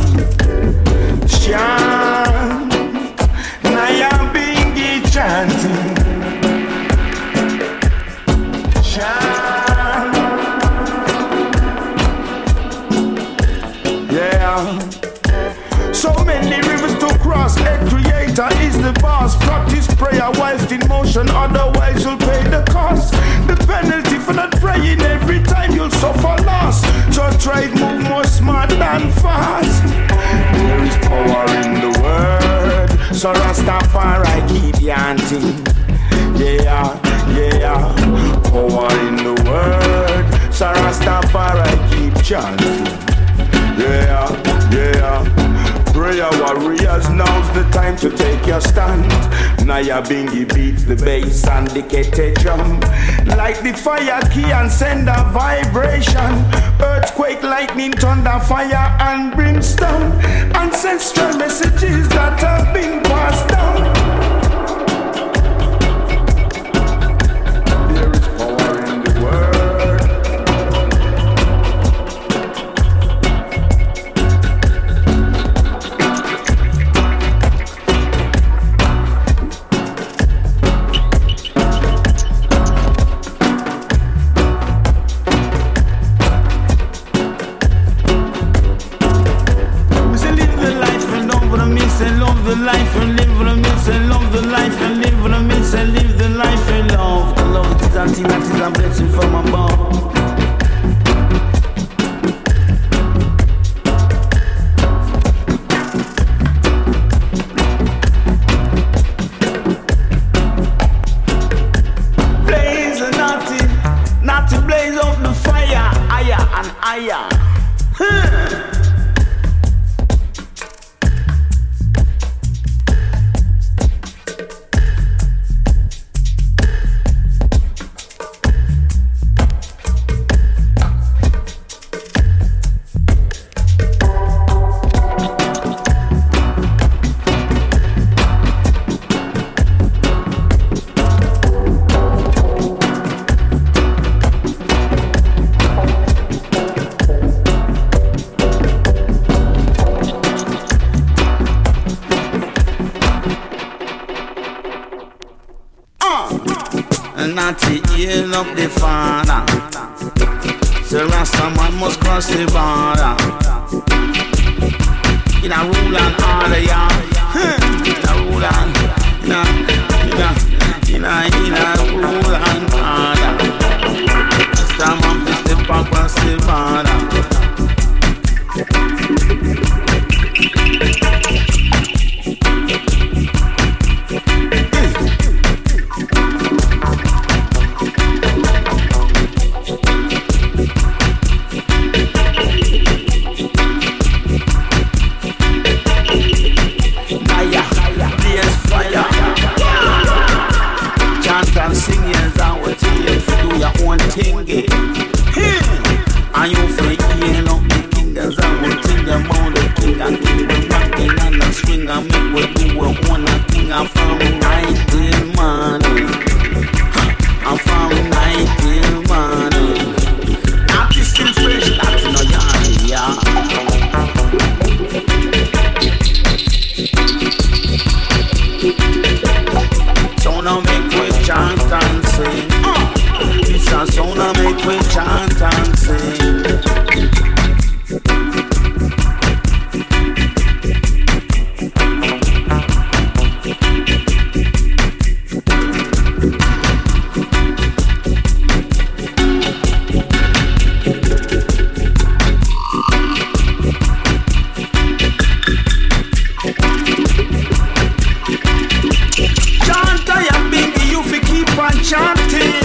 chant, Naya Bingi chanting. Chant, yeah. So many rivers to cross, a Creator is the boss. Practice prayer whilst in motion, otherwise you'll pay the cost. The penalty for not praying every time you'll suffer loss. So try move more smart than fast. There is power in the word, so Rastafari keep chanting. Yeah, chanting. Yeah, yeah. Prayer warriors, now's the time to take your stand. Naya Bingi beats the bass and the kete drum. Like the fire key and send a vibration. Earthquake, lightning, thunder, fire and brimstone. Ancestral messages that have been passed down. There is power in the word. The life and live for the miss and love the life and live for the miss and live the life and love. I love it is until that is a blessing from above. Blaze and naughty blaze up the fire, higher and higher. Heal up the father. So Rasta man must cross the border. In a rule and order, yeah. In a rule and in a rule and order. Rasta man fi step up across the border. And you free heal up the king as I will think about the king and keep them rocking and the swing and make we do a one thing and from night till morning. And from night till morning. Now this still fresh, that's no yarn, yeah. So now make we chant and sing. This a sound that make we chant and sing. Chant I am big, you fi keep on chanting.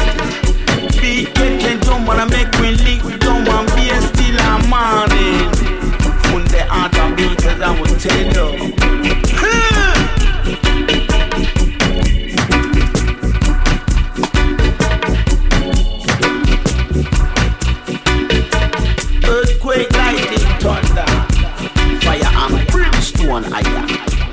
Make me lick down and be still a morning. From the heart of beaters I will tell you. Earthquake, lightning, thunder, fire and brimstone, higher.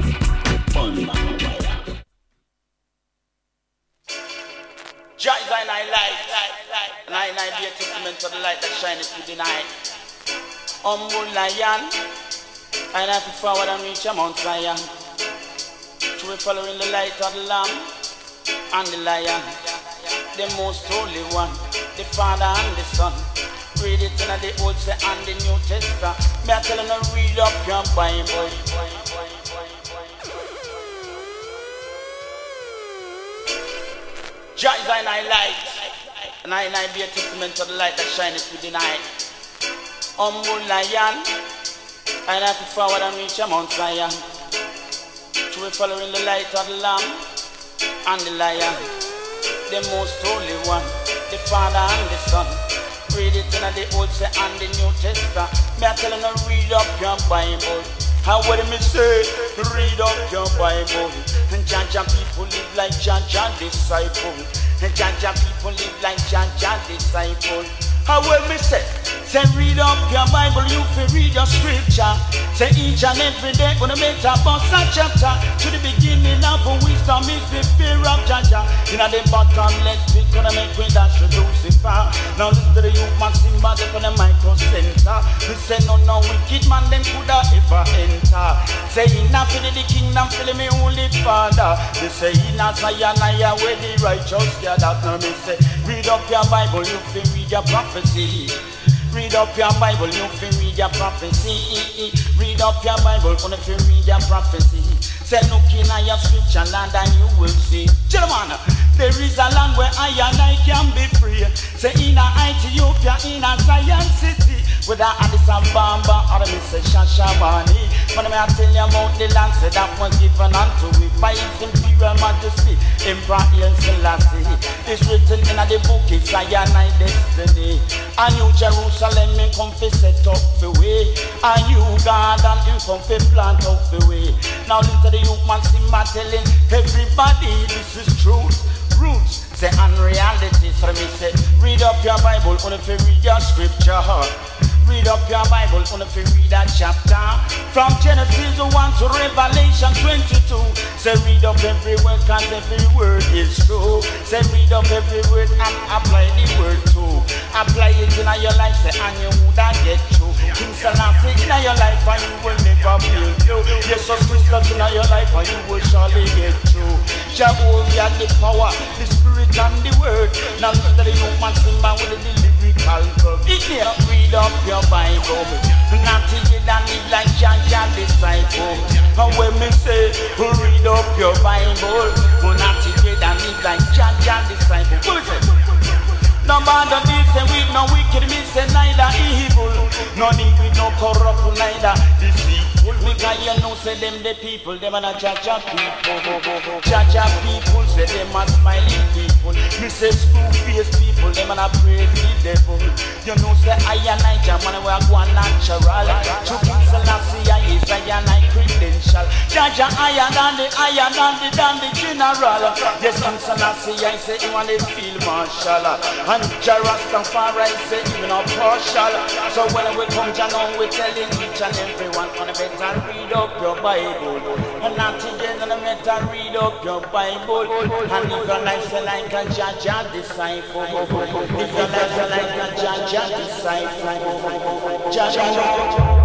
Jah is I light. And I be a testament to the light that shineth through the night. Humble lion, I have to forward and reach a Mount Zion. Through following the light of the Lamb and the Lion, the most holy one, the Father and the Son. Read it in the Old and the New Testament. Me I tell you to read up your Bible. Jah is I light. And I be a testament to the light that shineth through the night. Humble lion, I have to forward and reach a Mount Zion. Through following the light of the Lamb and the Lion, the most holy one, the Father and the Son. read it in the Old and the New Testament. Me I tell you, read up your Bible. How would me say, read up your Bible. And Jaja people live like Jaja disciple. And Jaja people live like Jaja disciple. How will me say read up your Bible, you can read your scripture. Say each and every day gonna make a bus a chapter. To the beginning of wisdom is the fear of Jaja. In the bottomless pit gonna make we dash to Lucifer. Now listen to the youth man sing back on the micro center. We say no wicked man them coulda ever enter. Say enough in the kingdom fill me only Father. They say in a Zion I where the righteous gather. Now me say read up your Bible, you can read your prophecy. Read up your Bible, you can read your prophecy. Read up your Bible, if you read your prophecy. Say look in your scripture land and you will see. Gentlemen, there is a land where I and I can be free. Say in Ethiopia, in a Zion city. Whether Addis Ababa or Mr. Shashamani. When I tell you about the land, say that was given unto it by His Imperial Majesty, Emperor Haile Selassie. It's written in the book, it's Zion destiny. A new Jerusalem in come to set up the way. A new garden in come to plant up the way. Now listen to the youth man Simba telling everybody this is truth. Roots, say unreality. So me say, read up your Bible, if you read your scripture. Read up your Bible, if you read that chapter. From Genesis 1 to Revelation 22. Say read up every word, cause every word is true. Say read up every word and apply the word too. Apply it in your life, say and you would get through. King Selassie in your life and you will never fail through. Jesus Christ in your life and you will surely get through. Jehovah the power, the spirit and the word. Now look at the young man Simba with the lyrical verb. Read up your Bible. Not till you don't live like Jaja disciple. And when me say read up your Bible, not till you don't live like Jaja disciple. No bother this and with no wicked, me say neither evil. No need with no corrupt, neither deceitful. Because you know say them the people, them are not Jaja people. Jaja people say them are smiling people. Me say screw-faced people, them are not praise the devil. You know say I and I German we are going natural. To King Selassie I is I and I credential. Jaja iron and the general. Yes, King Selassie I say you want to feel martial. And Rastafari say even a partial. So when we come to know we telling each and everyone on the better read up your Bible. And not today on the better read up your Bible. And if your life say like a Jaja disciple, if your life say like a Jaja disciple, Jaja.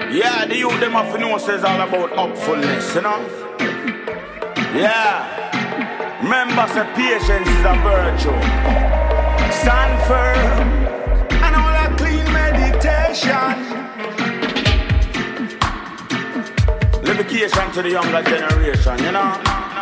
Yeah, the youth them have to know says all about upfulness, you know? Yeah. Remember, say patience is a virtue. Stand firm and all that clean meditation. Levication to the younger generation, you know?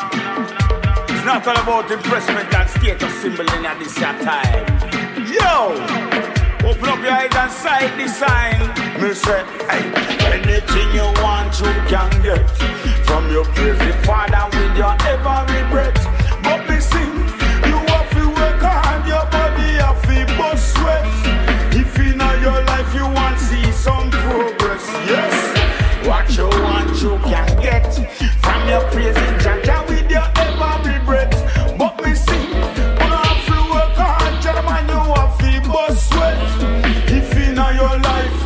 It's not all about impressment and status symbol in this time. Yo! Open up your eyes and sight the sign. Me say, hey, anything you want you can get from your crazy father with your every breath. But me sing, you have to work hard, your body have to bust sweat. If in your life you want see some progress, yes. What you want you can get from your crazy jaja with your every breath. But me sing, you have to work hard, gentlemen, you have to bust sweat. If in your life,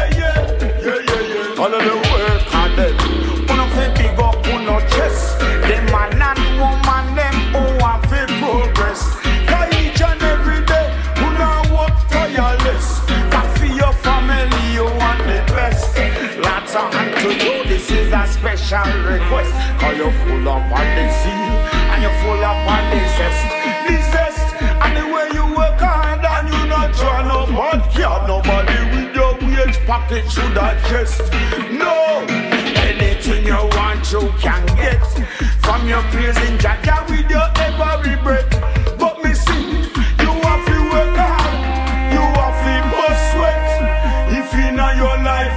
all of the work hard then. One of the big up on no chest. Them man and woman, them who have to progress. Cause each and every day, who now work tireless. Cause for your family, you want the best. Lots of hand to you, this is a special request. Cause you're full up on the zeal, and you're full up on the zest. The zest, and the way you work hard, and you not try no bad care. Nobody with your wage pocket should adjust. No, anything you want you can get from your praising Jaja with your every breath. But me sing, you have to work hard, you have to bust sweat. If in your life,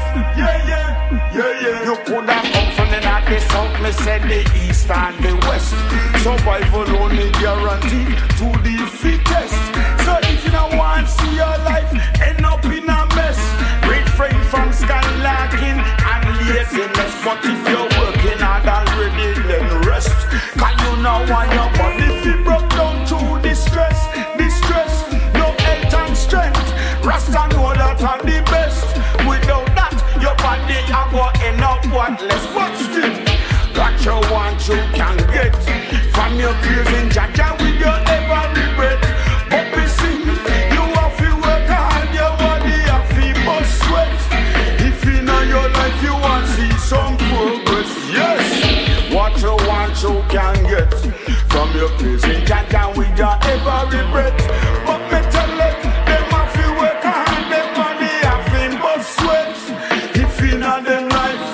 you could have come from the north, the south, me said the east and the west. Survival only guaranteed to the fittest. So if you don't want to see your life end up in a mess, refrain from skylarking and laziness. But if you're working hard already, then rest. Cause you know why your body feel broke down to distress. No health and strength. Rasta know that are the best. Without that, your body are going to end up worthless. But still, what you want you can get from your praising Jaja with your every breath. But we sing, you have to work hard, your body have to bust sweat. If in your life you want to see some progress, yes. What you want you can get from your praising Jaja with your every breath. But me tell them have to work hard, them body have to bust sweat. If in them life,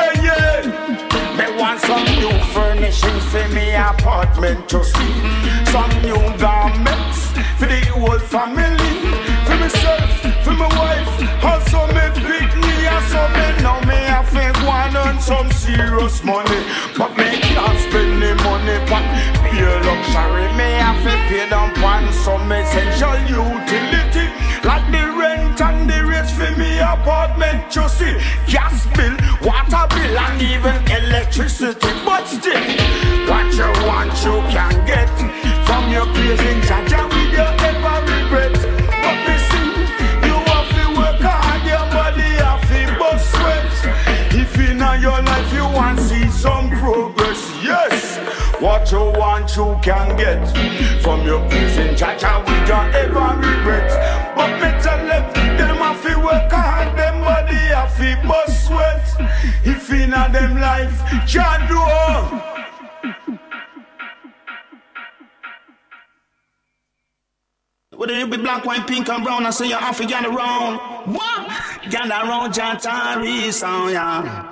me want some new furnishings for me apartment to see. Some new garments for the whole family. For myself, for my wife, also me pick me. So me know me have to go and earn some serious money. But me can't spend the money but pure luxury. Me have to pay down on some essential utility, like the rent and the rates for me apartment. You see, gas bill, water bill and even electricity. But still, what you want you can get from your praising Jaja with your every breath. But me see, you have to work hard, your body have to bust sweat. If in your life you want to see some progress, yes. What you want you can get from your praising Jaja with your every breath. But me tell them have to work hard, them body have to bust sweat. If in them life, can't do all. Whether you be black, white, pink, and brown, I say you have to get around. What? Get around Jantari sound, yeah.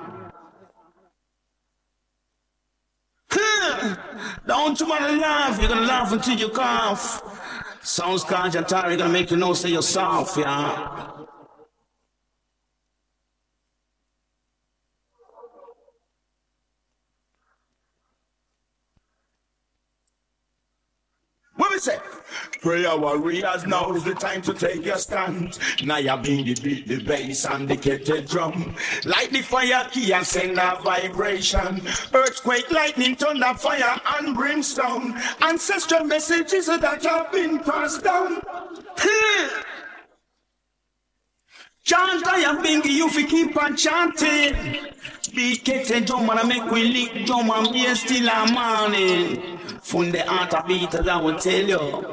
Don't you wanna laugh? You're gonna laugh until you cough. Sounds called Jantari, gonna make you know say you're soft, yeah. What we say? Prayer warriors, now is the time to take your stand. Now you bring the beat, the bass and the kettle drum. Light the fire key and send a vibration. Earthquake, lightning, thunder, fire and brimstone. Ancestral messages that have been passed down. Chant I am thinking you fi keep on chanting. Beat kettle drum and make we lick drum and bass till a morning. From the heart of beaters I will tell you.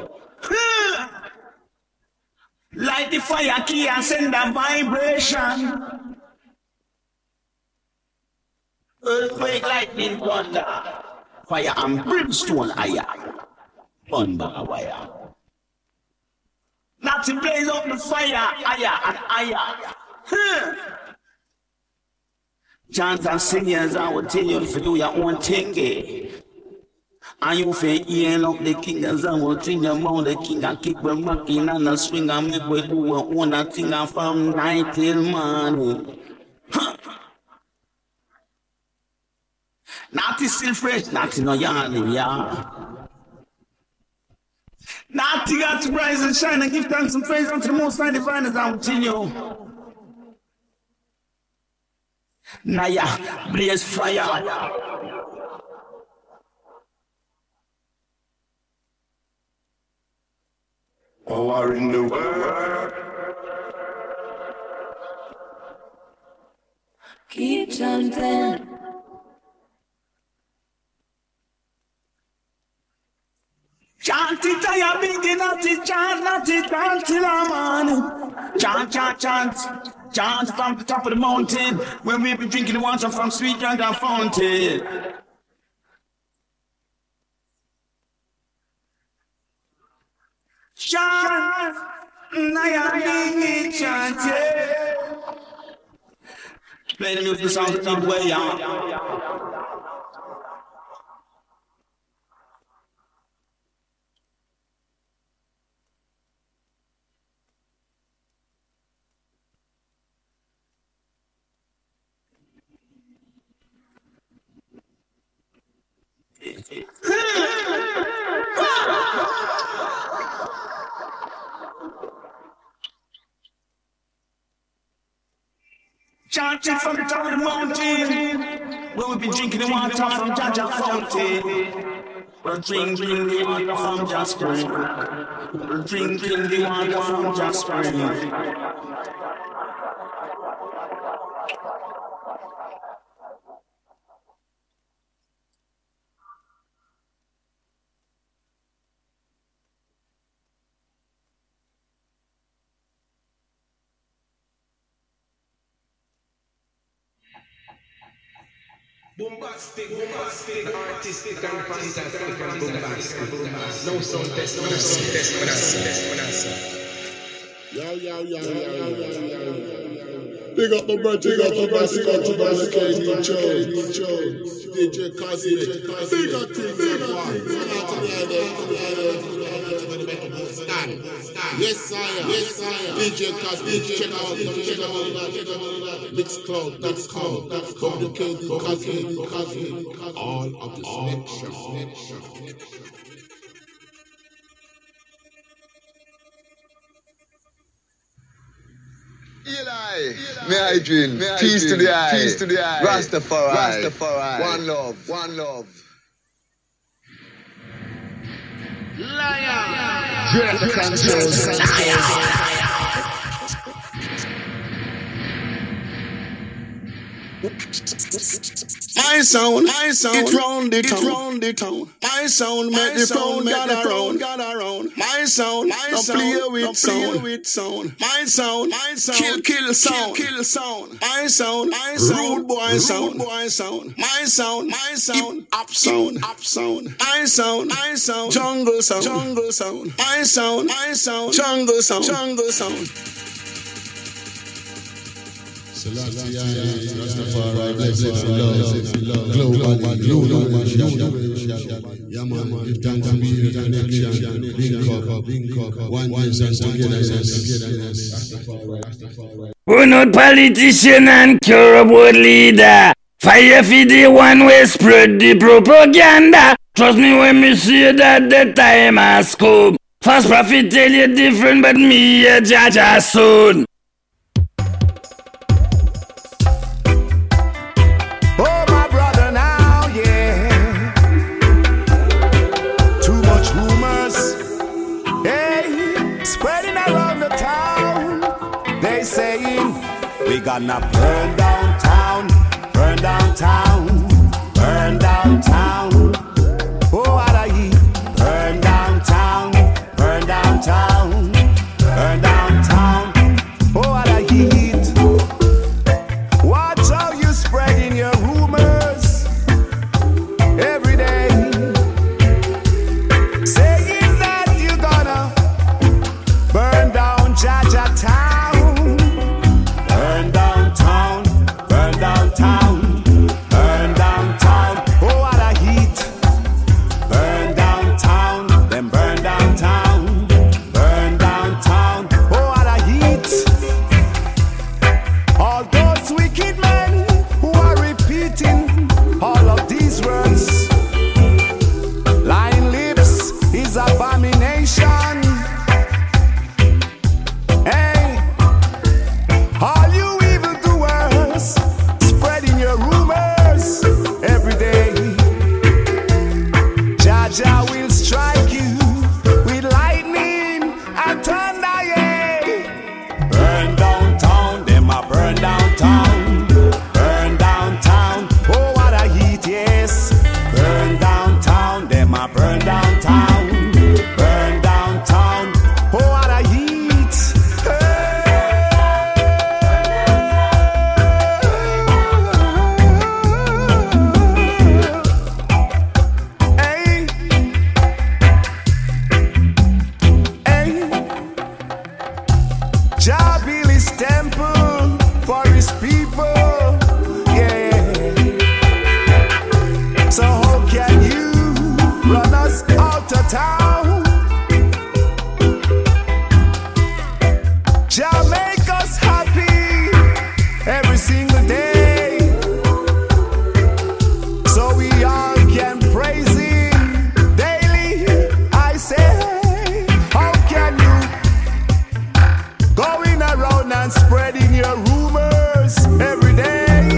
Light the fire key and send a vibration. Earthquake, lightning, thunder, fire and brimstone, aya, burn bag of wire. Not to blaze up the fire, aya and aya. Chant and singers, I will tell you if you do your own thing, and you feel ear up the king, as I will think about the king, and keep them rocking and a swing, and make we do our own thing from night till morning. Naughty still fresh, naughty no yarning, yeah. Naughty got to rise and shine and give thanks and praise unto the Most High Divine as I will tell you. Naya, blaze fire. Power in the world. Keep chanting. Chant it, I begin not it, chant till I'm on. Chant, chant, chant, chant from the top of the mountain when we be drinking the water from sweet Jordan fountain. Chant, I begin chanting. Play the music sound the way out. Chanting from the top of the mountain, where we've been drinking the water from Jaja fountain. We're drinking the water from Jasper. We're drinking the water from Jasper. Bombastic, artistic and fantastic and bombastic. No sound test, no sound test. Big up my brother, big up my brother, big up my KD Joe, DJ Kazi, bigger things. Yes, sire. DJ Kazi, check out that. Mixcloud.com. WKD Kazi, all of the selection. Eli, may I dream? Peace to the eye. Rastafari. One love. My sound, it round the town. My sound make the crowd gather round. My sound, don't play with sound. My sound, kill sound. My sound, rude boy sound. My sound, hip hop sound. My sound, jungle sound. My sound, jungle sound. Selassie, Rastafari, blessed love, global, yeah man, give thanks to be connection, link up, oneness and togetherness. We're not politician and curable leader. Fire for the one way spread the propaganda. Trust me when me say that the time has come. Fast profit tell you different, but me a Jaja soon. We gonna burn downtown. Oh, what I eat. Burn downtown. Oh, what I eat. Watch how you spreading your rumors. Jah will strike you with lightning and thunder, yeah. Burn downtown, them a burn downtown. Burn downtown, oh what a heat, yes. Burn downtown, them a burn downtown. Burn downtown, oh what a heat. Jah build his temple for his people, yeah. So how can you run us out of town? Jah make us happy every single day, so we all can praise him daily. I say, how can you going around and spreading your rumors every day,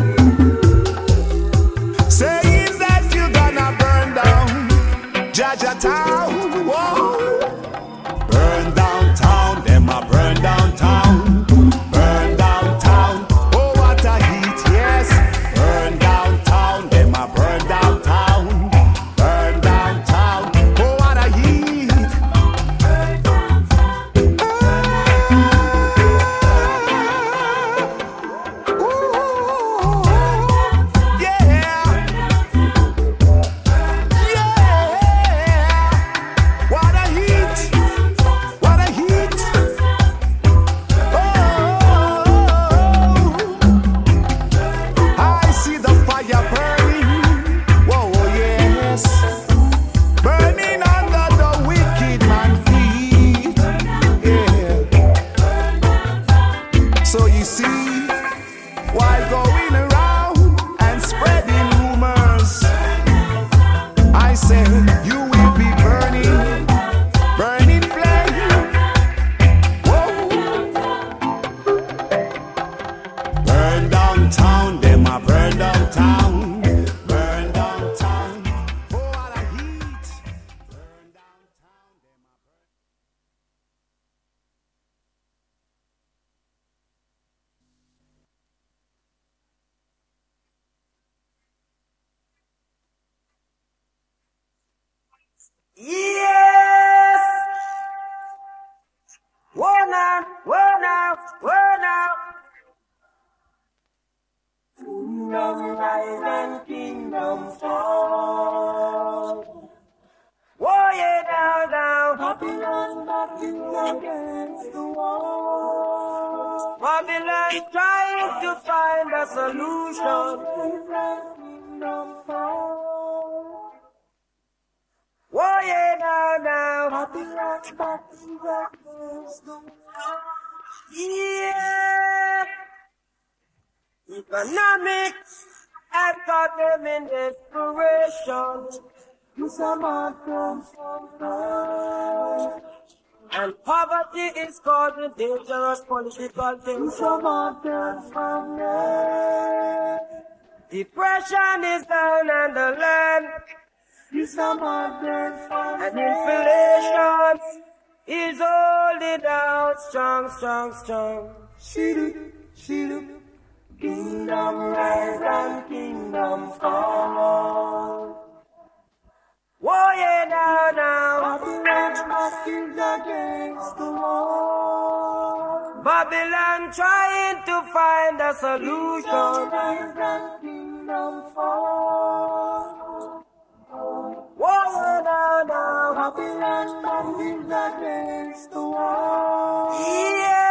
saying that you're gonna burn down Jaja Town? Whoa. Burn downtown, them a burn downtown. Burn downtown, Oh, what a heat, yes. burn downtown, them a burn downtown. Burn downtown, Oh, what a heat. What a heat. What a heat. I see the fire burning. Whoa, yes. Burning under the wicked man feet. Yeah. So you see, while going around and spreading rumors, I say you will be burning, burning flame. Whoa. burn downtown, them a burn downtown. Burn downtown, Oh, what a heat. Yes! Whoa now, whoa now, whoa now. Kingdom rise and kingdom fall. Whoa, yeah, down, down. Babylon backing against the wall. Babylon trying to find a solution. Kingdom fall. Whoa, yeah, now, now. Babylon's backing against the wall. Yeah. Economics have got them in desperation. Some are from and poverty is causing dangerous political tension. Some are from depression is down on the land. Some are and inflation is holding out strong, strong, strong. Kingdom rise and kingdom fall. Whoa, yeah, now, now. Babylon is against the wall. Babylon trying to find a solution. Rise and kingdom fall. Whoa, yeah, now, now. Babylon is against the wall. Yeah.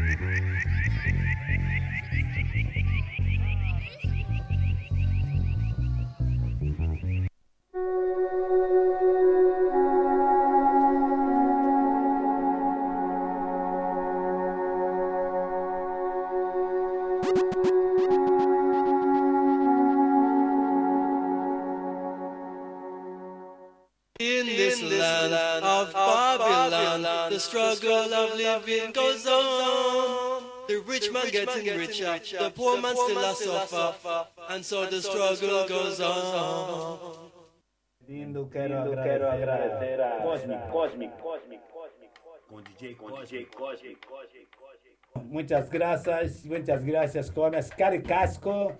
In this land of Babylon, the struggle of living goes on. The rich man getting richer, the poor man still a suffer, and so the struggle goes on. Lindo, quero agradecer a Cosmic. Com DJ Cosmic. Muchas gracias con Ascari Casco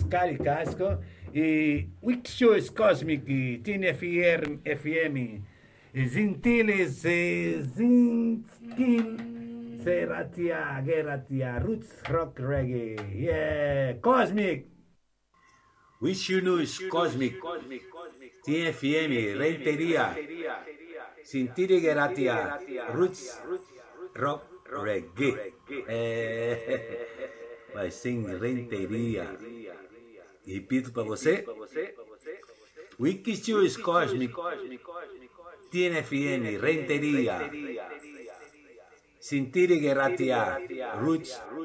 y Wixos Cosmic y Tine FM Zintiles Zintil Seratia Geratia Roots Rock Reggae. Yeah, Cosmic. Wish you news Cosmic. Tine FM Renteria Sintire Geratia Roots Rock Reggae. Vai sem renteria. Repito para você. Wikishoes Cosmic. TNFM Renteria. Sintire Geratia Roots